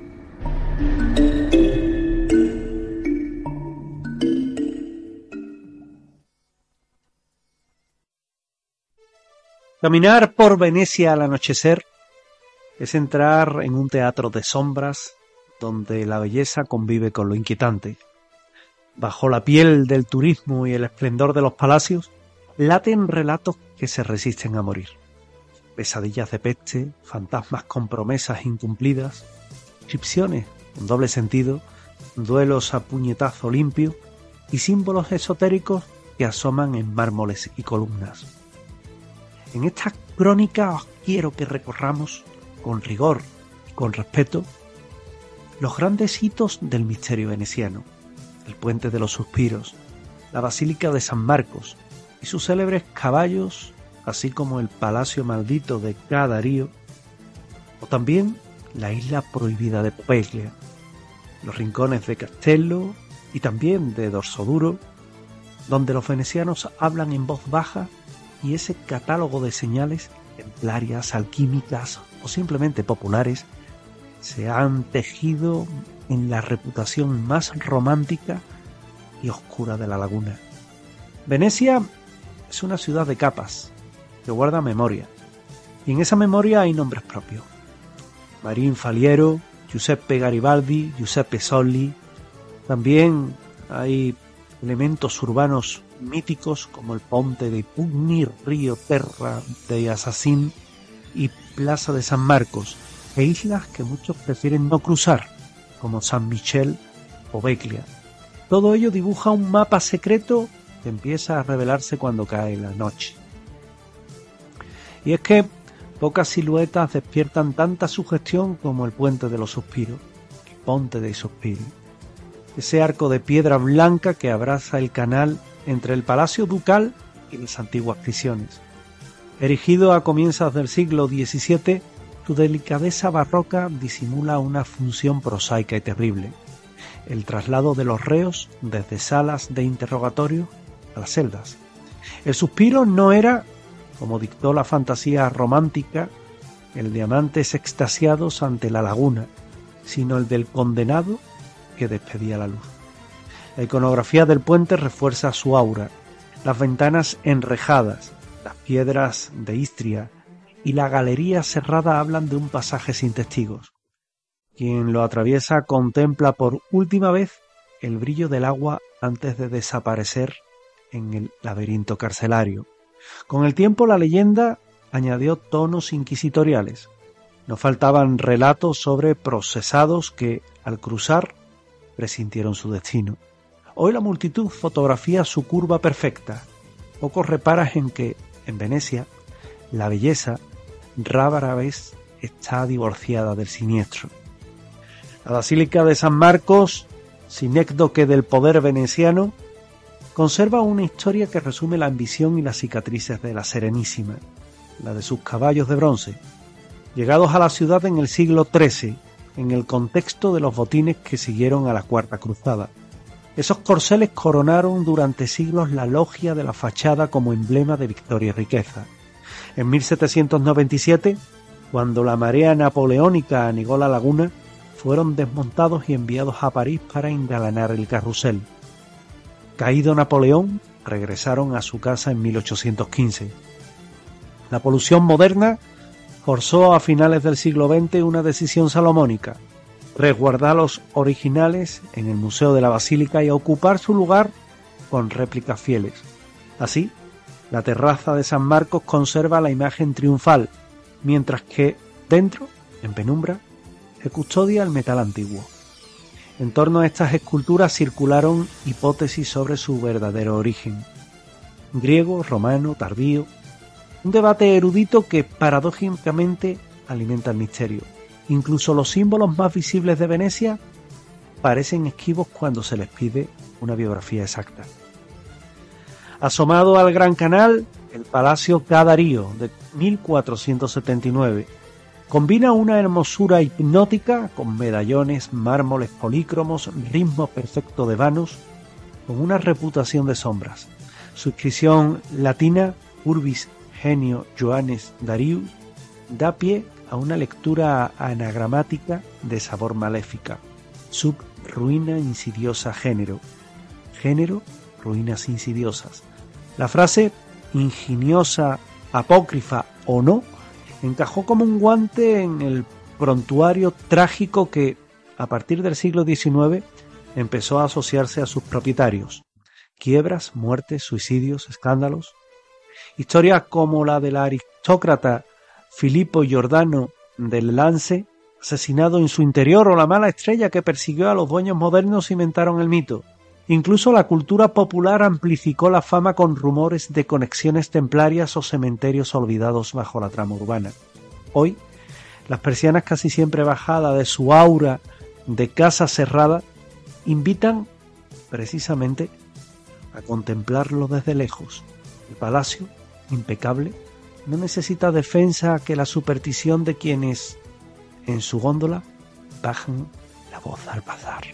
Caminar por Venecia al anochecer es entrar en un teatro de sombras donde la belleza convive con lo inquietante. Bajo la piel del turismo y el esplendor de los palacios laten relatos que se resisten a morir. Pesadillas de peste, fantasmas con promesas incumplidas, inscripciones con doble sentido, duelos a puñetazo limpio y símbolos esotéricos que asoman en mármoles y columnas. En esta crónica os quiero que recorramos con rigor y con respeto los grandes hitos del misterio veneciano, el Puente de los Suspiros, la Basílica de San Marcos y sus célebres caballos, así como el Palacio Maldito de Cadario, o también la isla prohibida de Poveglia, los rincones de Castello y también de Dorsoduro, donde los venecianos hablan en voz baja y ese catálogo de señales templarias, alquímicas o simplemente populares se han tejido en la reputación más romántica y oscura de la laguna. Venecia es una ciudad de capas que guarda memoria, y en esa memoria hay nombres propios. Marín Faliero, Giuseppe Garibaldi, Giuseppe Solli. También hay elementos urbanos míticos como el Ponte de Pugni, Río Terra de Assassin y Plaza de San Marcos, e islas que muchos prefieren no cruzar, como San Michel o Vecchia. Todo ello dibuja un mapa secreto que empieza a revelarse cuando cae la noche. Y es que pocas siluetas despiertan tanta sugestión como el Puente de los Suspiros, el Ponte dei Sospiri, ese arco de piedra blanca que abraza el canal entre el Palacio Ducal y las antiguas prisiones. Erigido a comienzos del siglo XVII, su delicadeza barroca disimula una función prosaica y terrible: el traslado de los reos desde salas de interrogatorio a las celdas, El suspiro no era, como dictó la fantasía romántica, el de amantes extasiados ante la laguna, sino el del condenado que despedía la luz. La iconografía del puente refuerza su aura, las ventanas enrejadas, las piedras de Istria y la galería cerrada hablan de un pasaje sin testigos. Quien lo atraviesa contempla por última vez el brillo del agua antes de desaparecer en el laberinto carcelario. Con el tiempo la leyenda añadió tonos inquisitoriales. No faltaban relatos sobre procesados que, al cruzar, presintieron su destino. Hoy la multitud fotografía su curva perfecta. Pocos reparan en que, en Venecia, la belleza rara vez está divorciada del siniestro. La Basílica de San Marcos, sinécdoque del poder veneciano, conserva una historia que resume la ambición y las cicatrices de la Serenísima, la de sus caballos de bronce, llegados a la ciudad en el siglo XIII, en el contexto de los botines que siguieron a la Cuarta Cruzada. Esos corceles coronaron durante siglos la logia de la fachada como emblema de victoria y riqueza. En 1797, cuando la marea napoleónica anegó la laguna, fueron desmontados y enviados a París para engalanar el carrusel. Caído Napoleón, regresaron a su casa en 1815. La polución moderna forzó a finales del siglo XX una decisión salomónica: resguardar los originales en el Museo de la Basílica y ocupar su lugar con réplicas fieles. Así, la terraza de San Marcos conserva la imagen triunfal, mientras que dentro, en penumbra, se custodia el metal antiguo. En torno a estas esculturas circularon hipótesis sobre su verdadero origen: griego, romano, tardío. Un debate erudito que paradójicamente alimenta el misterio. Incluso los símbolos más visibles de Venecia parecen esquivos cuando se les pide una biografía exacta. Asomado al Gran Canal, el Palacio Ca' de 1479 combina una hermosura hipnótica con medallones, mármoles polícromos, ritmo perfecto de vanos, con una reputación de sombras. Su inscripción latina, Urbis Genio Joannes Darius, da pie a una lectura anagramática de sabor maléfica. Sub ruina insidiosa género. Género, ruinas insidiosas. La frase, ingeniosa, apócrifa o no, encajó como un guante en el prontuario trágico que, a partir del siglo XIX, empezó a asociarse a sus propietarios. Quiebras, muertes, suicidios, escándalos. Historias como la del aristócrata Filippo Giordano del Lance, asesinado en su interior, o la mala estrella que persiguió a los dueños modernos, inventaron el mito. Incluso la cultura popular amplificó la fama con rumores de conexiones templarias o cementerios olvidados bajo la trama urbana. Hoy, las persianas casi siempre bajadas de su aura de casa cerrada invitan precisamente a contemplarlo desde lejos. El palacio, impecable, no necesita defensa que la superstición de quienes, en su góndola, bajan la voz al pasar.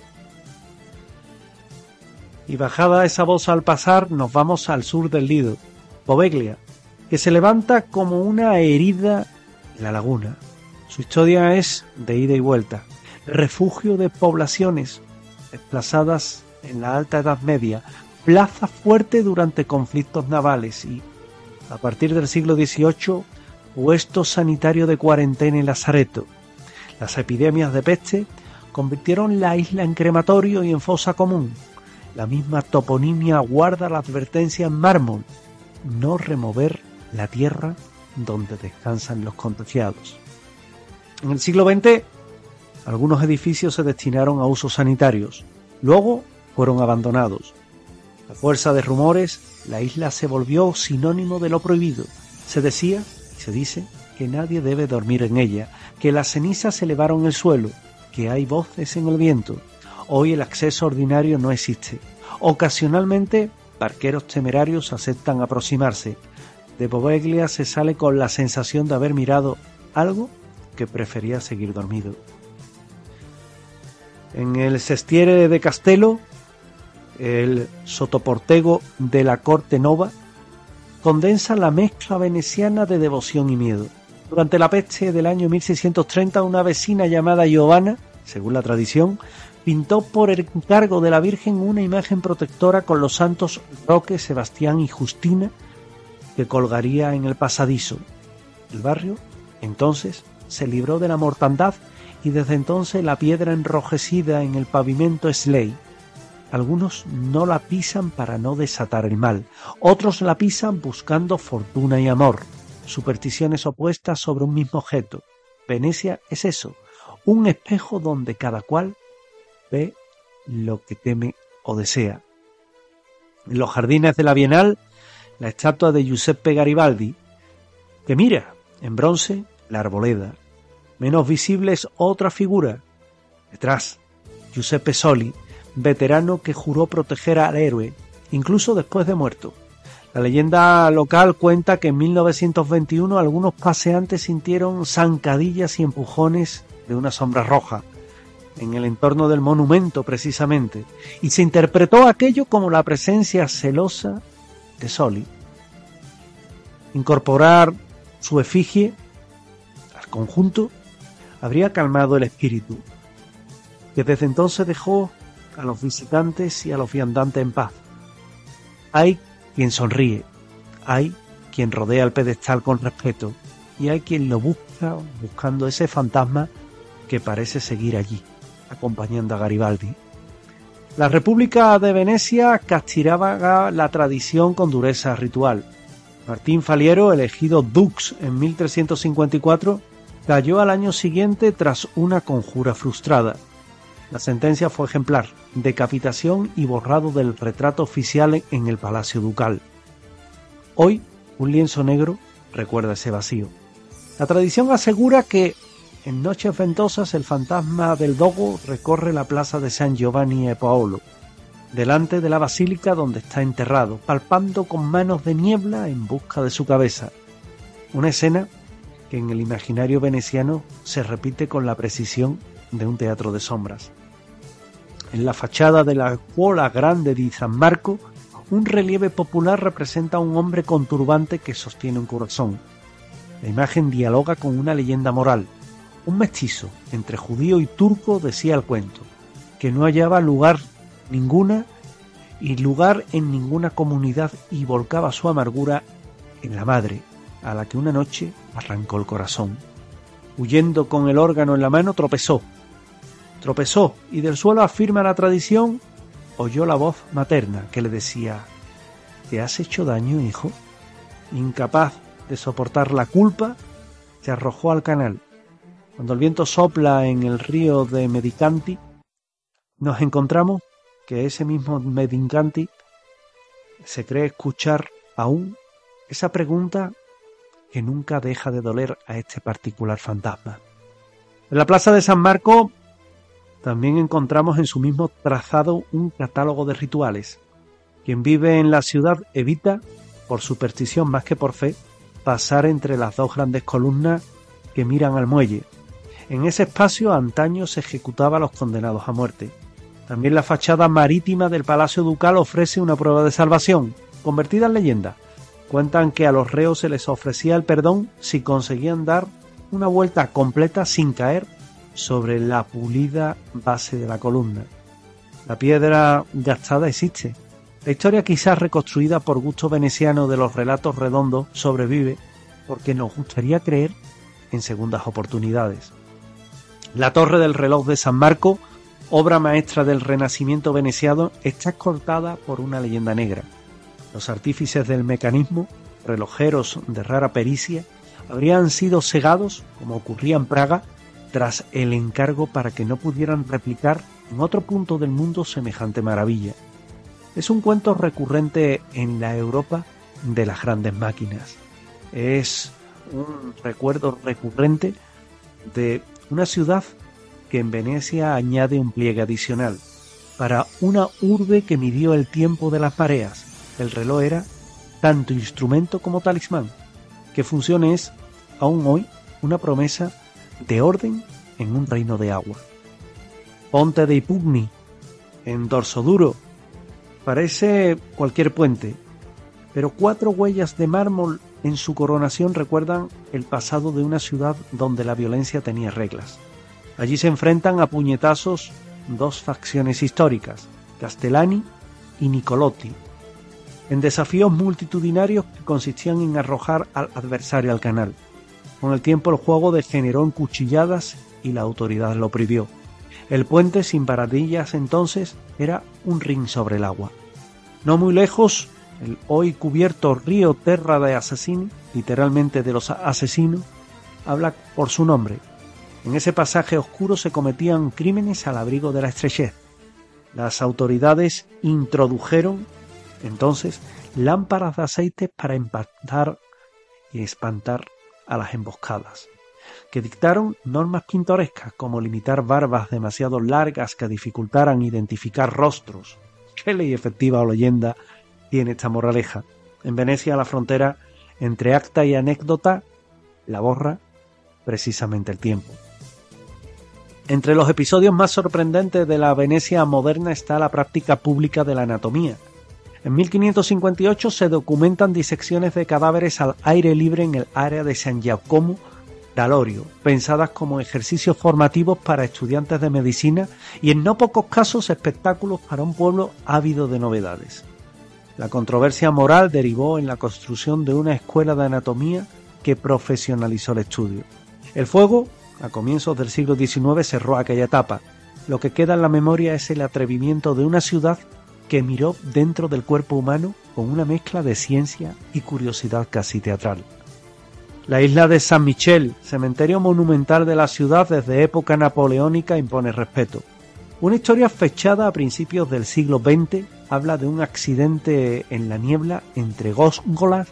Y bajada esa voz al pasar, nos vamos al sur del Lido, Poveglia, que se levanta como una herida en la laguna. Su historia es de ida y vuelta, refugio de poblaciones desplazadas en la Alta Edad Media, plaza fuerte durante conflictos navales y, a partir del siglo XVIII, puesto sanitario de cuarentena y lazareto. Las epidemias de peste convirtieron la isla en crematorio y en fosa común. La misma toponimia guarda la advertencia en mármol: no remover la tierra donde descansan los contagiados. En el siglo XX, algunos edificios se destinaron a usos sanitarios. Luego fueron abandonados. A fuerza de rumores, la isla se volvió sinónimo de lo prohibido. Se decía y se dice que nadie debe dormir en ella, que las cenizas se elevaron el suelo, que hay voces en el viento. Hoy el acceso ordinario no existe. Ocasionalmente, barqueros temerarios aceptan aproximarse. De Poveglia se sale con la sensación de haber mirado algo que prefería seguir dormido. En el Sestiere de Castello, el sotoportego de la Corte Nova, condensa la mezcla veneciana de devoción y miedo. Durante la peste del año 1630, una vecina llamada Giovanna, según la tradición, pintó por encargo de la Virgen una imagen protectora con los santos Roque, Sebastián y Justina, que colgaría en el pasadizo. El barrio, entonces, se libró de la mortandad y desde entonces la piedra enrojecida en el pavimento es ley. Algunos no la pisan para no desatar el mal, otros la pisan buscando fortuna y amor, supersticiones opuestas sobre un mismo objeto. Venecia es eso, un espejo donde cada cual ve lo que teme o desea. En los jardines de la Bienal, la estatua de Giuseppe Garibaldi, que mira, en bronce, la arboleda. Menos visible es otra figura. Detrás, Giuseppe Soli, veterano que juró proteger al héroe, incluso después de muerto. La leyenda local cuenta que en 1921 algunos paseantes sintieron zancadillas y empujones de una sombra roja, en el entorno del monumento precisamente, y se interpretó aquello como la presencia celosa de Soli. Incorporar su efigie al conjunto habría calmado el espíritu, que desde entonces dejó a los visitantes y a los viandantes en paz. Hay quien sonríe, hay quien rodea el pedestal con respeto y hay quien lo busca buscando ese fantasma que parece seguir allí, acompañando a Garibaldi. La República de Venecia castigaba la tradición con dureza ritual. Martín Faliero, elegido dux en 1354, cayó al año siguiente tras una conjura frustrada. La sentencia fue ejemplar, decapitación y borrado del retrato oficial en el Palacio Ducal. Hoy, un lienzo negro recuerda ese vacío. La tradición asegura que en noches ventosas el fantasma del dogo recorre la plaza de San Giovanni e Paolo, delante de la basílica donde está enterrado, palpando con manos de niebla en busca de su cabeza. Una escena que en el imaginario veneciano se repite con la precisión de un teatro de sombras. En la fachada de la Scuola Grande di San Marco, un relieve popular representa a un hombre con turbante que sostiene un corazón. La imagen dialoga con una leyenda moral. Un mestizo entre judío y turco decía el cuento, que no hallaba lugar en ninguna comunidad y volcaba su amargura en la madre, a la que una noche arrancó el corazón. Huyendo con el órgano en la mano, tropezó y del suelo, afirma la tradición, oyó la voz materna que le decía: ¿te has hecho daño, hijo? Incapaz de soportar la culpa, se arrojó al canal. Cuando el viento sopla en el río de Medicanti, nos encontramos que ese mismo Medicanti se cree escuchar aún esa pregunta que nunca deja de doler a este particular fantasma. En la plaza de San Marco también encontramos en su mismo trazado un catálogo de rituales. Quien vive en la ciudad evita, por superstición más que por fe, pasar entre las dos grandes columnas que miran al muelle. En ese espacio antaño se ejecutaba a los condenados a muerte. También la fachada marítima del Palacio Ducal ofrece una prueba de salvación, convertida en leyenda. Cuentan que a los reos se les ofrecía el perdón si conseguían dar una vuelta completa sin caer sobre la pulida base de la columna. La piedra gastada existe. La historia, quizás reconstruida por gusto veneciano de los relatos redondos, sobrevive porque nos gustaría creer en segundas oportunidades. La torre del reloj de San Marco, obra maestra del Renacimiento veneciano, está escoltada por una leyenda negra. Los artífices del mecanismo, relojeros de rara pericia, habrían sido cegados, como ocurría en Praga, tras el encargo para que no pudieran replicar en otro punto del mundo semejante maravilla. Es un cuento recurrente en la Europa de las grandes máquinas. Es un recuerdo recurrente de una ciudad que en Venecia añade un pliegue adicional. Para una urbe que midió el tiempo de las mareas, el reloj era tanto instrumento como talismán. Que funcione es, aún hoy, una promesa de orden en un reino de agua. Ponte dei Pugni, en Dorsoduro, parece cualquier puente, pero 4 huellas de mármol en su coronación recuerdan el pasado de una ciudad donde la violencia tenía reglas. Allí se enfrentan a puñetazos 2 facciones históricas, Castellani y Nicolotti, en desafíos multitudinarios que consistían en arrojar al adversario al canal. Con el tiempo el juego degeneró en cuchilladas y la autoridad lo prohibió. El puente sin baradillas entonces era un ring sobre el agua. No muy lejos, el hoy cubierto río Terra de Assassini, literalmente de los asesinos, habla por su nombre. En ese pasaje oscuro se cometían crímenes al abrigo de la estrechez. Las autoridades introdujeron entonces lámparas de aceite para impactar y espantar a las emboscadas, que dictaron normas pintorescas como limitar barbas demasiado largas que dificultaran identificar rostros. ¿Qué ley efectiva o leyenda tiene esta moraleja? En Venecia, la frontera entre acta y anécdota la borra precisamente el tiempo. Entre los episodios más sorprendentes de la Venecia moderna está la práctica pública de la anatomía. En 1558 se documentan disecciones de cadáveres al aire libre en el área de San Giacomo d'Alorio, pensadas como ejercicios formativos para estudiantes de medicina y en no pocos casos espectáculos para un pueblo ávido de novedades. La controversia moral derivó en la construcción de una escuela de anatomía que profesionalizó el estudio. El fuego, a comienzos del siglo XIX, cerró aquella etapa. Lo que queda en la memoria es el atrevimiento de una ciudad que miró dentro del cuerpo humano con una mezcla de ciencia y curiosidad casi teatral. La isla de San Michel, cementerio monumental de la ciudad desde época napoleónica, impone respeto. Una historia fechada a principios del siglo XX habla de un accidente en la niebla entre góndolas,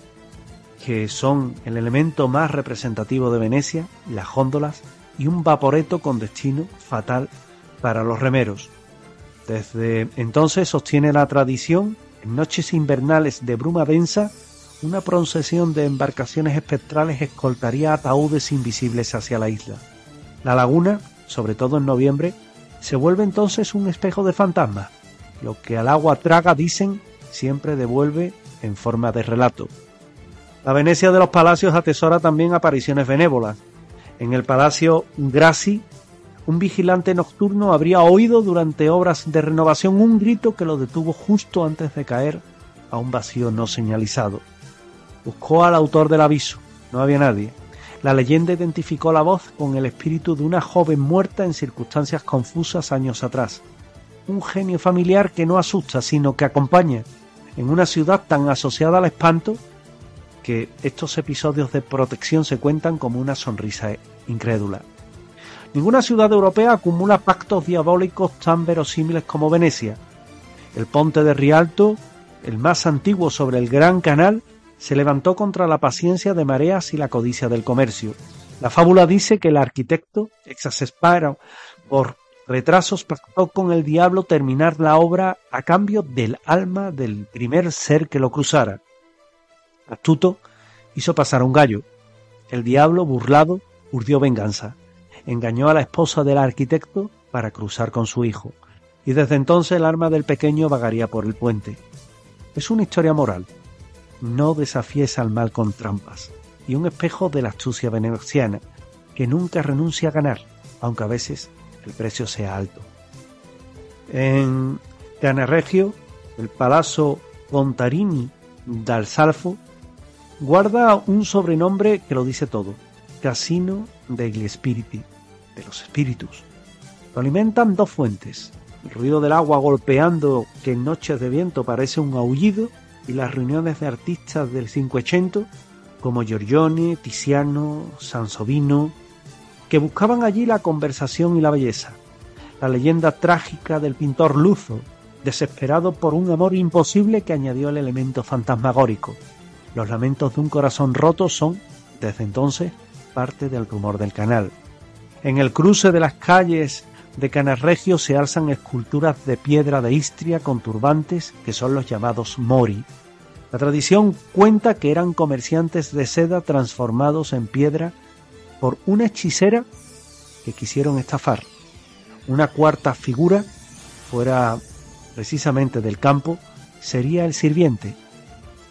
que son el elemento más representativo de Venecia, las góndolas, y un vaporeto con destino fatal para los remeros. Desde entonces sostiene la tradición, en noches invernales de bruma densa, una procesión de embarcaciones espectrales escoltaría ataúdes invisibles hacia la isla. La laguna, sobre todo en noviembre, se vuelve entonces un espejo de fantasmas. Lo que al agua traga, dicen, siempre devuelve en forma de relato. La Venecia de los palacios atesora también apariciones benévolas. En el Palacio Grassi, un vigilante nocturno habría oído durante obras de renovación un grito que lo detuvo justo antes de caer a un vacío no señalizado. Buscó al autor del aviso, no había nadie. La leyenda identificó la voz con el espíritu de una joven muerta en circunstancias confusas años atrás. Un genio familiar que no asusta, sino que acompaña, en una ciudad tan asociada al espanto que estos episodios de protección se cuentan como una sonrisa incrédula. Ninguna ciudad europea acumula pactos diabólicos tan verosímiles como Venecia. El Ponte de Rialto, el más antiguo sobre el Gran Canal, se levantó contra la paciencia de mareas y la codicia del comercio. La fábula dice que el arquitecto, exasperado por retrasos, pactó con el diablo terminar la obra a cambio del alma del primer ser que lo cruzara. Astuto hizo pasar un gallo. El diablo, burlado, urdió venganza. Engañó a la esposa del arquitecto para cruzar con su hijo, y desde entonces el alma del pequeño vagaría por el puente. Es una historia moral. No desafíes al mal con trampas, y un espejo de la astucia veneciana, que nunca renuncia a ganar, aunque a veces el precio sea alto. En Canarregio, el Palazzo Contarini dal Salfo guarda un sobrenombre que lo dice todo: Casino degli Spiriti, de los espíritus. Lo alimentan 2 fuentes: el ruido del agua golpeando, que en noches de viento parece un aullido, y las reuniones de artistas del Cinquecento como Giorgione, Tiziano, Sansovino, que buscaban allí la conversación y la belleza. La leyenda trágica del pintor Luzo, desesperado por un amor imposible que añadió el elemento fantasmagórico. Los lamentos de un corazón roto son, desde entonces, parte del rumor del canal. En el cruce de las calles de Canarregio se alzan esculturas de piedra de Istria con turbantes que son los llamados mori. La tradición cuenta que eran comerciantes de seda transformados en piedra por una hechicera que quisieron estafar. Una cuarta figura, fuera precisamente del campo, sería el sirviente.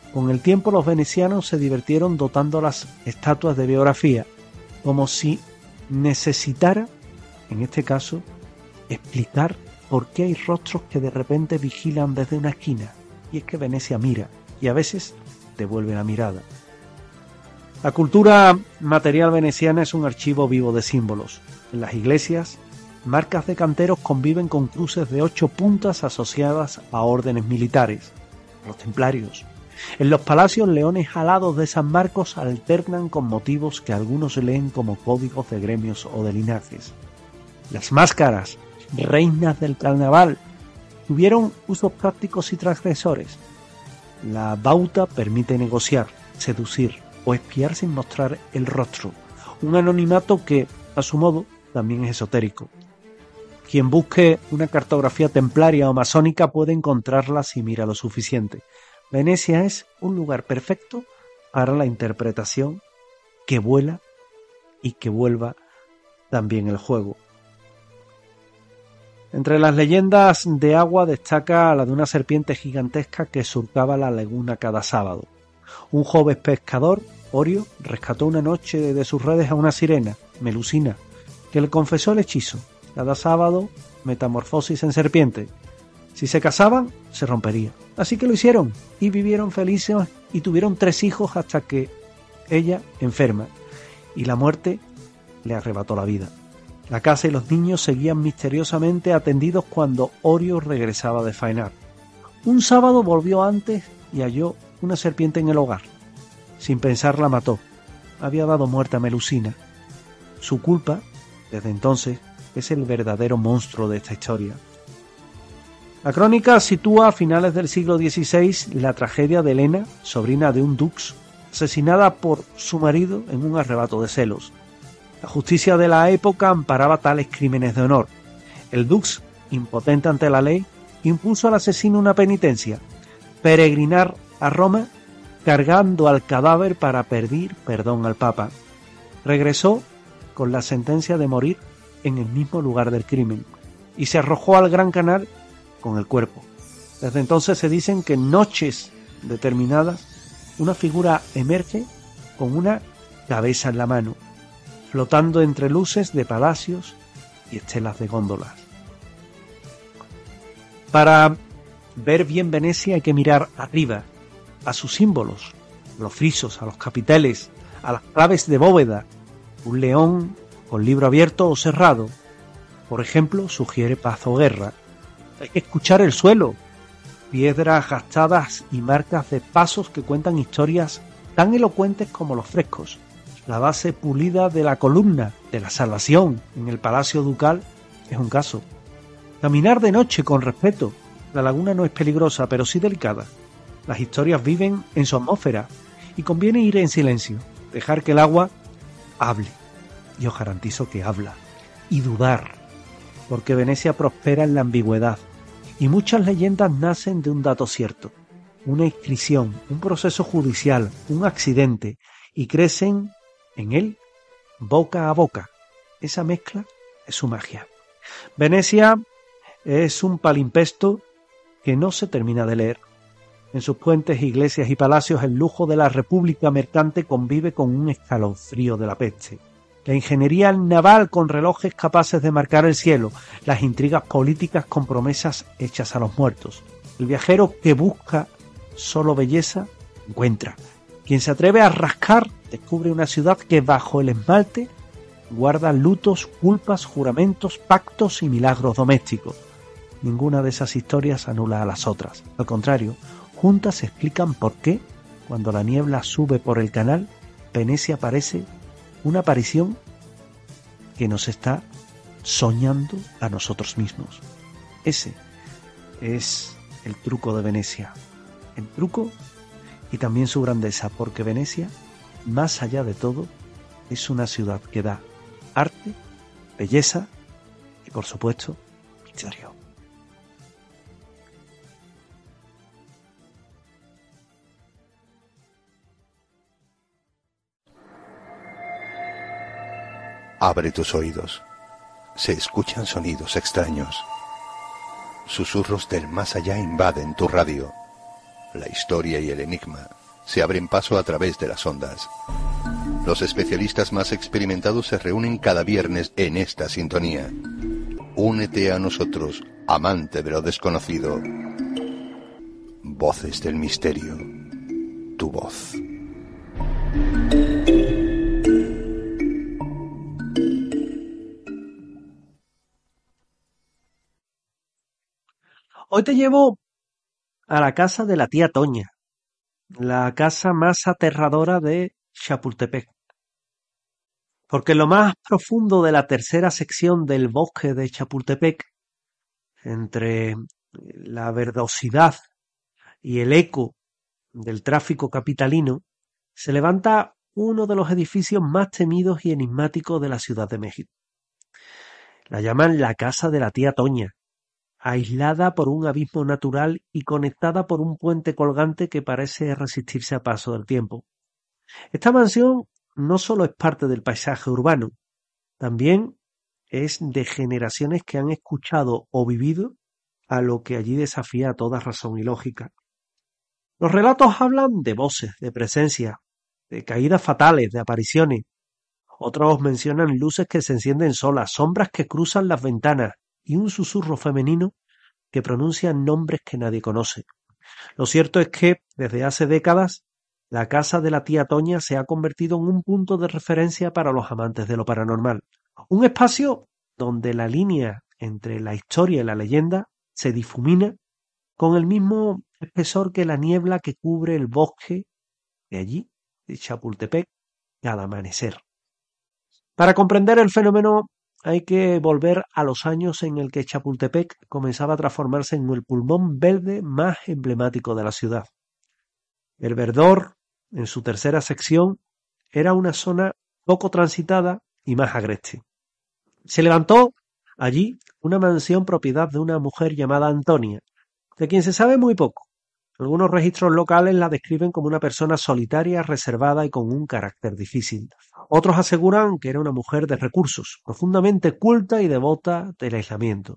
Con el tiempo los venecianos se divirtieron dotando las estatuas de biografía, como si necesitara, en este caso, explicar por qué hay rostros que de repente vigilan desde una esquina. Y es que Venecia mira, y a veces devuelve la mirada. La cultura material veneciana es un archivo vivo de símbolos. En las iglesias, marcas de canteros conviven con cruces de 8 puntas asociadas a órdenes militares, los templarios. En los palacios, leones alados de San Marcos alternan con motivos que algunos leen como códigos de gremios o de linajes. Las máscaras, reinas del carnaval, tuvieron usos prácticos y transgresores. La bauta permite negociar, seducir o espiar sin mostrar el rostro, un anonimato que, a su modo, también es esotérico. Quien busque una cartografía templaria o masónica puede encontrarla si mira lo suficiente. Venecia es un lugar perfecto para la interpretación que vuela y que vuelva también el juego. Entre las leyendas de agua destaca la de una serpiente gigantesca que surcaba la laguna cada sábado. Un joven pescador, Orio, rescató una noche de sus redes a una sirena, Melusina, que le confesó el hechizo. Cada sábado, metamorfosis en serpiente. Si se casaban, se rompería. Así que lo hicieron y vivieron felices y tuvieron 3 hijos hasta que ella enferma y la muerte le arrebató la vida. La casa y los niños seguían misteriosamente atendidos cuando Orio regresaba de faenar. Un sábado volvió antes y halló una serpiente en el hogar. Sin pensar la mató. Había dado muerte a Melusina. Su culpa, desde entonces, es el verdadero monstruo de esta historia. La crónica sitúa a finales del siglo XVI la tragedia de Helena, sobrina de un dux, asesinada por su marido en un arrebato de celos. La justicia de la época amparaba tales crímenes de honor. El dux, impotente ante la ley, impuso al asesino una penitencia: peregrinar a Roma cargando al cadáver para pedir perdón al Papa. Regresó con la sentencia de morir en el mismo lugar del crimen y se arrojó al Gran Canal con el cuerpo. Desde entonces se dicen que en noches determinadas una figura emerge con una cabeza en la mano, flotando entre luces de palacios y estelas de góndolas. Para ver bien Venecia hay que mirar arriba, a sus símbolos, a los frisos, a los capiteles, a las claves de bóveda. Un león con libro abierto o cerrado, por ejemplo, sugiere paz o guerra. Hay que escuchar el suelo, piedras gastadas y marcas de pasos que cuentan historias tan elocuentes como los frescos. La base pulida de la columna de la salvación en el Palacio Ducal es un caso. Caminar de noche con respeto. La laguna no es peligrosa, pero sí delicada. Las historias viven en su atmósfera y conviene ir en silencio, dejar que el agua hable. Y os garantizo que habla. Y dudar, porque Venecia prospera en la ambigüedad. Y muchas leyendas nacen de un dato cierto, una inscripción, un proceso judicial, un accidente, y crecen en él boca a boca. Esa mezcla es su magia. Venecia es un palimpsesto que no se termina de leer. En sus puentes, iglesias y palacios el lujo de la república mercante convive con un escalofrío de la peste. La ingeniería naval con relojes capaces de marcar el cielo, las intrigas políticas con promesas hechas a los muertos. El viajero que busca solo belleza, encuentra. Quien se atreve a rascar, descubre una ciudad que bajo el esmalte guarda lutos, culpas, juramentos, pactos y milagros domésticos. Ninguna de esas historias anula a las otras. Al contrario, juntas explican por qué, cuando la niebla sube por el canal, Venecia parece una aparición que nos está soñando a nosotros mismos. Ese es el truco de Venecia. El truco y también su grandeza, porque Venecia, más allá de todo, es una ciudad que da arte, belleza y, por supuesto, misterio. Abre tus oídos. Se escuchan sonidos extraños. Susurros del más allá invaden tu radio. La historia y el enigma se abren paso a través de las ondas. Los especialistas más experimentados se reúnen cada viernes en esta sintonía. Únete a nosotros, amante de lo desconocido. Voces del misterio. Tu voz. Hoy te llevo a la casa de la tía Toña, la casa más aterradora de Chapultepec. Porque en lo más profundo de la tercera sección del bosque de Chapultepec, entre la verdosidad y el eco del tráfico capitalino, se levanta uno de los edificios más temidos y enigmáticos de la Ciudad de México. La llaman la casa de la tía Toña, aislada por un abismo natural y conectada por un puente colgante que parece resistirse al paso del tiempo. Esta mansión no solo es parte del paisaje urbano, también es de generaciones que han escuchado o vivido a lo que allí desafía toda razón y lógica. Los relatos hablan de voces, de presencia, de caídas fatales, de apariciones. Otros mencionan luces que se encienden solas, sombras que cruzan las ventanas y un susurro femenino que pronuncia nombres que nadie conoce. Lo cierto es que, desde hace décadas, la casa de la tía Toña se ha convertido en un punto de referencia para los amantes de lo paranormal. Un espacio donde la línea entre la historia y la leyenda se difumina con el mismo espesor que la niebla que cubre el bosque de allí, de Chapultepec, cada amanecer. Para comprender el fenómeno hay que volver a los años en el que Chapultepec comenzaba a transformarse en el pulmón verde más emblemático de la ciudad. El verdor, en su tercera sección, era una zona poco transitada y más agreste. Se levantó allí una mansión propiedad de una mujer llamada Antonia, de quien se sabe muy poco. Algunos registros locales la describen como una persona solitaria, reservada y con un carácter difícil. Otros aseguran que era una mujer de recursos, profundamente culta y devota del aislamiento.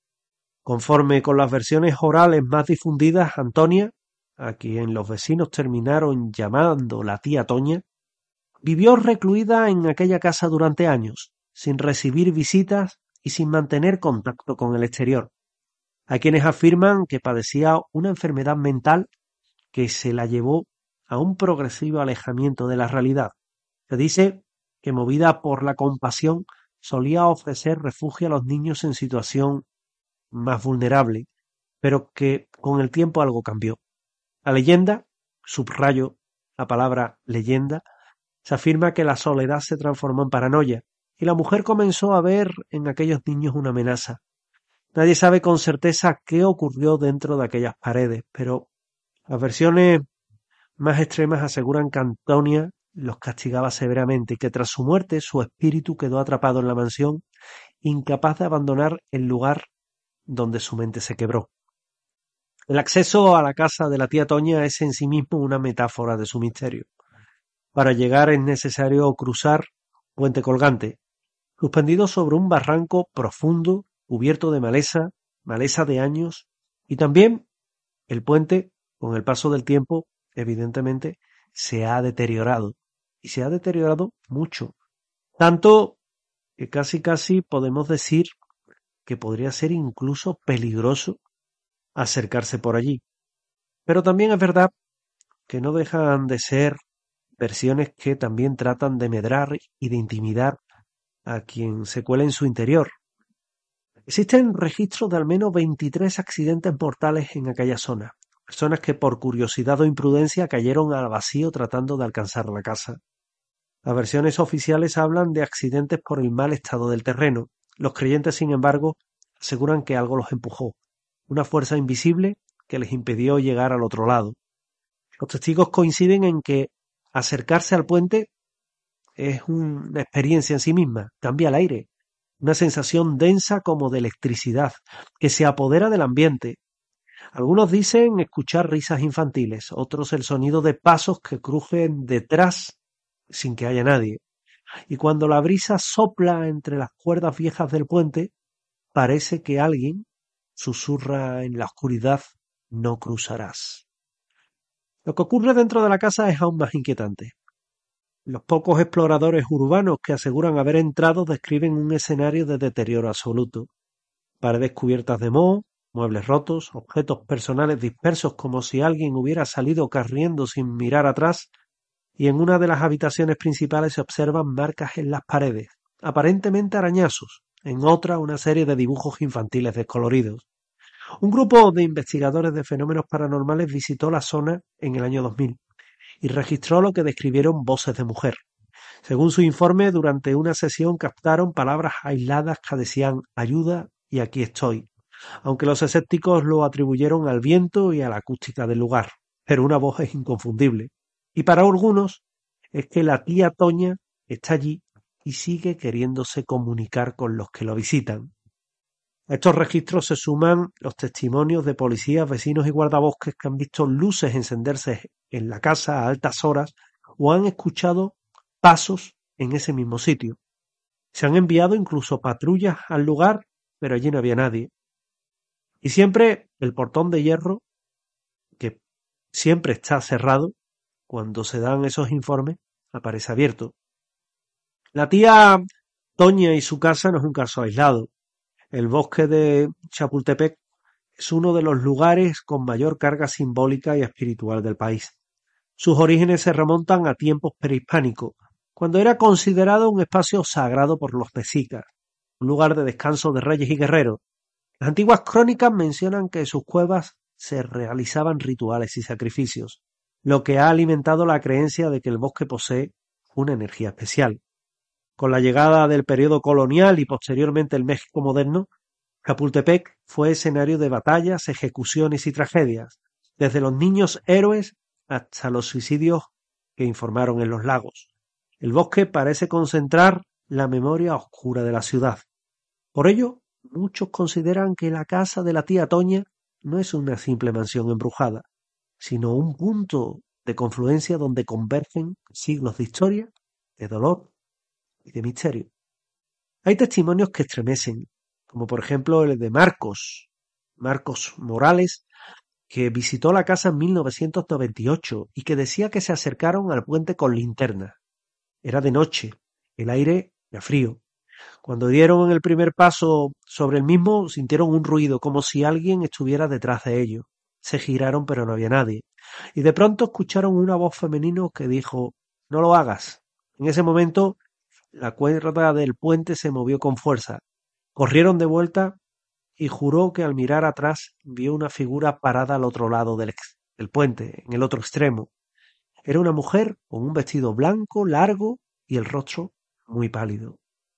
Conforme con las versiones orales más difundidas, Antonia, a quien los vecinos terminaron llamando la tía Toña, vivió recluida en aquella casa durante años, sin recibir visitas y sin mantener contacto con el exterior. Hay quienes afirman que padecía una enfermedad mental que se la llevó a un progresivo alejamiento de la realidad. Se dice que, movida por la compasión, solía ofrecer refugio a los niños en situación más vulnerable, pero que con el tiempo algo cambió. La leyenda, subrayo la palabra leyenda, se afirma que la soledad se transformó en paranoia y la mujer comenzó a ver en aquellos niños una amenaza. Nadie sabe con certeza qué ocurrió dentro de aquellas paredes, pero las versiones más extremas aseguran que Antonia los castigaba severamente y que tras su muerte su espíritu quedó atrapado en la mansión, incapaz de abandonar el lugar donde su mente se quebró. El acceso a la casa de la tía Toña es en sí mismo una metáfora de su misterio. Para llegar es necesario cruzar puente colgante, suspendido sobre un barranco profundo, cubierto de maleza de años, y también el puente, con el paso del tiempo, evidentemente, se ha deteriorado, y se ha deteriorado mucho, tanto que casi podemos decir que podría ser incluso peligroso acercarse por allí. Pero también es verdad que no dejan de ser versiones que también tratan de medrar y de intimidar a quien se cuela en su interior. Existen registros de al menos 23 accidentes mortales en aquella zona, personas que por curiosidad o imprudencia cayeron al vacío tratando de alcanzar la casa. Las versiones oficiales hablan de accidentes por el mal estado del terreno. Los creyentes, sin embargo, aseguran que algo los empujó, una fuerza invisible que les impidió llegar al otro lado. Los testigos coinciden en que acercarse al puente es una experiencia en sí misma, cambia el aire, una sensación densa como de electricidad, que se apodera del ambiente. Algunos dicen escuchar risas infantiles, otros el sonido de pasos que crujen detrás sin que haya nadie. Y cuando la brisa sopla entre las cuerdas viejas del puente, parece que alguien susurra en la oscuridad: no cruzarás. Lo que ocurre dentro de la casa es aún más inquietante. Los pocos exploradores urbanos que aseguran haber entrado describen un escenario de deterioro absoluto. Paredes cubiertas de moho, muebles rotos, objetos personales dispersos como si alguien hubiera salido corriendo sin mirar atrás, y en una de las habitaciones principales se observan marcas en las paredes, aparentemente arañazos, en otra una serie de dibujos infantiles descoloridos. Un grupo de investigadores de fenómenos paranormales visitó la zona en el año 2000 y registró lo que describieron voces de mujer. Según su informe, durante una sesión captaron palabras aisladas que decían «ayuda» y «aquí estoy», aunque los escépticos lo atribuyeron al viento y a la acústica del lugar, pero una voz es inconfundible. Y para algunos es que la tía Toña está allí y sigue queriéndose comunicar con los que lo visitan. A estos registros se suman los testimonios de policías, vecinos y guardabosques que han visto luces encenderse en la casa a altas horas o han escuchado pasos en ese mismo sitio. Se han enviado incluso patrullas al lugar, pero allí no había nadie. Y siempre el portón de hierro, que siempre está cerrado, cuando se dan esos informes, aparece abierto. La tía Toña y su casa no es un caso aislado. El bosque de Chapultepec es uno de los lugares con mayor carga simbólica y espiritual del país. Sus orígenes se remontan a tiempos prehispánicos, cuando era considerado un espacio sagrado por los mexicas, un lugar de descanso de reyes y guerreros. Las antiguas crónicas mencionan que en sus cuevas se realizaban rituales y sacrificios, lo que ha alimentado la creencia de que el bosque posee una energía especial. Con la llegada del periodo colonial y posteriormente el México moderno, Chapultepec fue escenario de batallas, ejecuciones y tragedias, desde los niños héroes hasta los suicidios que informaron en los lagos. El bosque parece concentrar la memoria oscura de la ciudad. Por ello, muchos consideran que la casa de la tía Toña no es una simple mansión embrujada, sino un punto de confluencia donde convergen siglos de historia, de dolor y de misterio. Hay testimonios que estremecen, como por ejemplo el de Marcos Morales, que visitó la casa en 1998 y que decía que se acercaron al puente con linterna. Era de noche, el aire era frío. Cuando dieron el primer paso sobre el mismo, sintieron un ruido, como si alguien estuviera detrás de ellos. Se giraron, pero no había nadie. Y de pronto escucharon una voz femenina que dijo: «No lo hagas». En ese momento, la cuerda del puente se movió con fuerza. Corrieron de vuelta y juró que al mirar atrás vio una figura parada al otro lado del puente, en el otro extremo. Era una mujer con un vestido blanco, largo y el rostro muy pálido.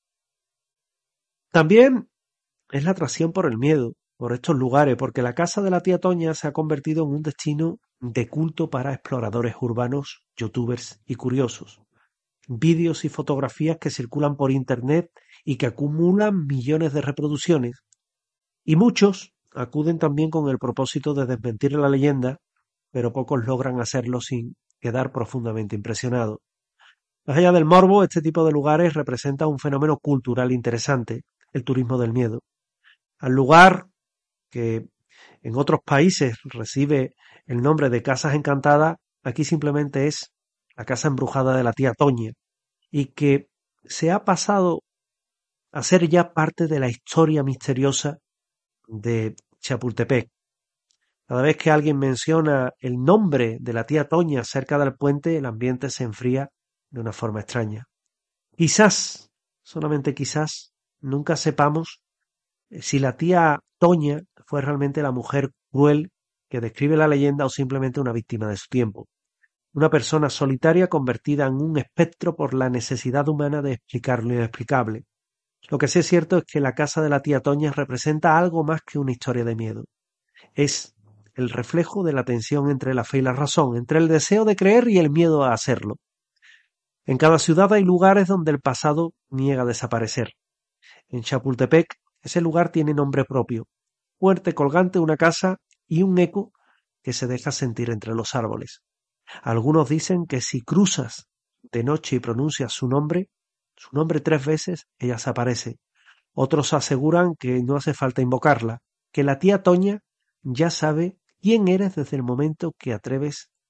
También es la atracción por el miedo, por estos lugares, porque la casa de la tía Toña se ha convertido en un destino de culto para exploradores urbanos, youtubers y curiosos. Vídeos y fotografías que circulan por internet y que acumulan millones de reproducciones. Y muchos acuden también con el propósito de desmentir la leyenda, pero pocos logran hacerlo sin quedar profundamente impresionados. Más allá del morbo, este tipo de lugares representa un fenómeno cultural interesante, el turismo del miedo. Al lugar que en otros países recibe el nombre de Casas Encantadas, aquí simplemente es la casa embrujada de la tía Toña, y que se ha pasado a ser ya parte de la historia misteriosa de Chapultepec. Cada vez que alguien menciona el nombre de la tía Toña cerca del puente, el ambiente se enfría de una forma extraña. Quizás, solamente quizás, nunca sepamos si la tía Toña fue realmente la mujer cruel que describe la leyenda o simplemente una víctima de su tiempo. Una persona solitaria convertida en un espectro por la necesidad humana de explicar lo inexplicable. Lo que sí es cierto es que la casa de la tía Toña representa algo más que una historia de miedo. Es el reflejo de la tensión entre la fe y la razón, entre el deseo de creer y el miedo a hacerlo. En cada ciudad hay lugares donde el pasado niega desaparecer. En Chapultepec, ese lugar tiene nombre propio. Fuerte colgante, una casa y un eco que se deja sentir entre los árboles. Algunos dicen que si cruzas de noche y pronuncias su nombre 3 veces, ella se aparece. Otros aseguran que no hace falta invocarla, que la tía Toña ya sabe quién eres desde el momento que atreves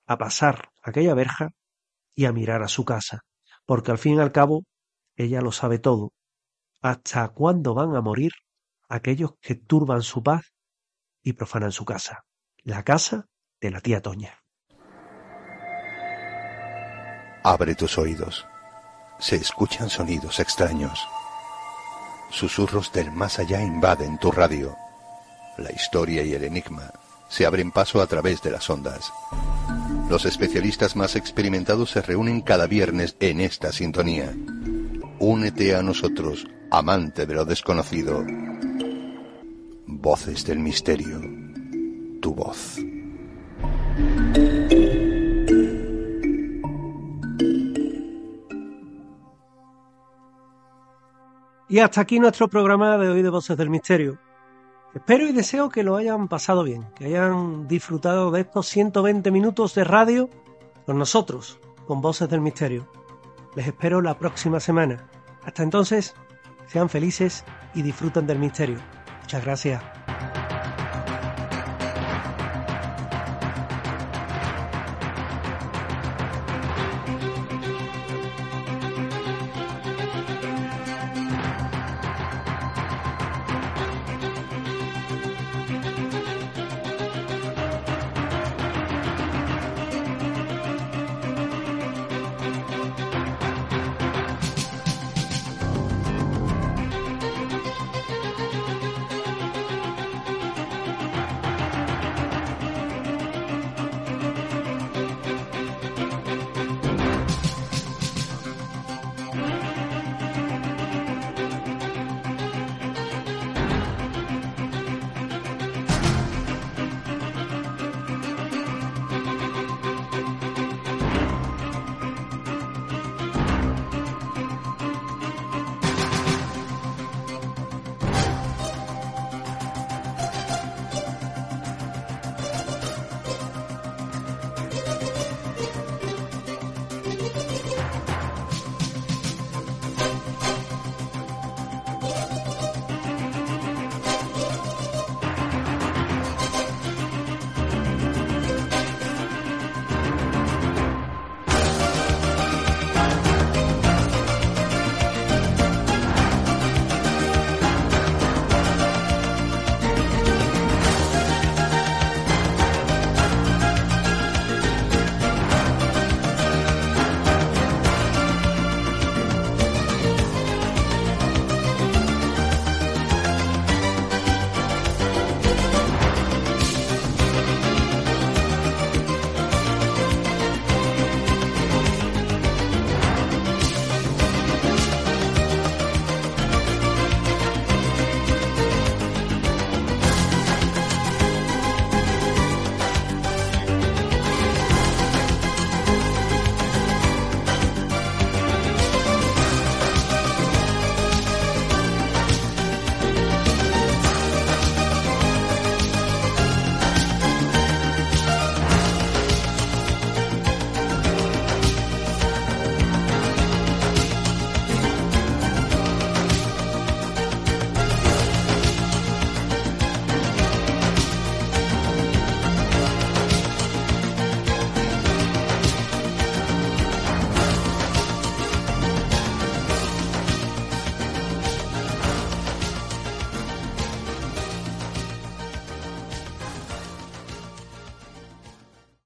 a pasar aquella verja y a mirar a su casa, porque al fin y al cabo ella lo sabe todo. ¿Hasta cuándo van a morir aquellos que turban su paz y profanan su casa? La casa de la tía Toña. Abre tus oídos. Se escuchan sonidos extraños. Susurros del más allá invaden tu radio. La historia y el enigma se abren paso a través de las ondas. Los especialistas más experimentados se reúnen cada viernes en esta sintonía. Únete a nosotros, amante de lo desconocido. Voces del misterio. Tu voz. Y hasta aquí nuestro programa de hoy de Voces del Misterio. Espero y deseo que lo hayan pasado bien, que hayan disfrutado de estos 120 minutos de radio con nosotros, con Voces del Misterio. Les espero la próxima semana. Hasta entonces, sean felices y disfruten del misterio. Muchas gracias.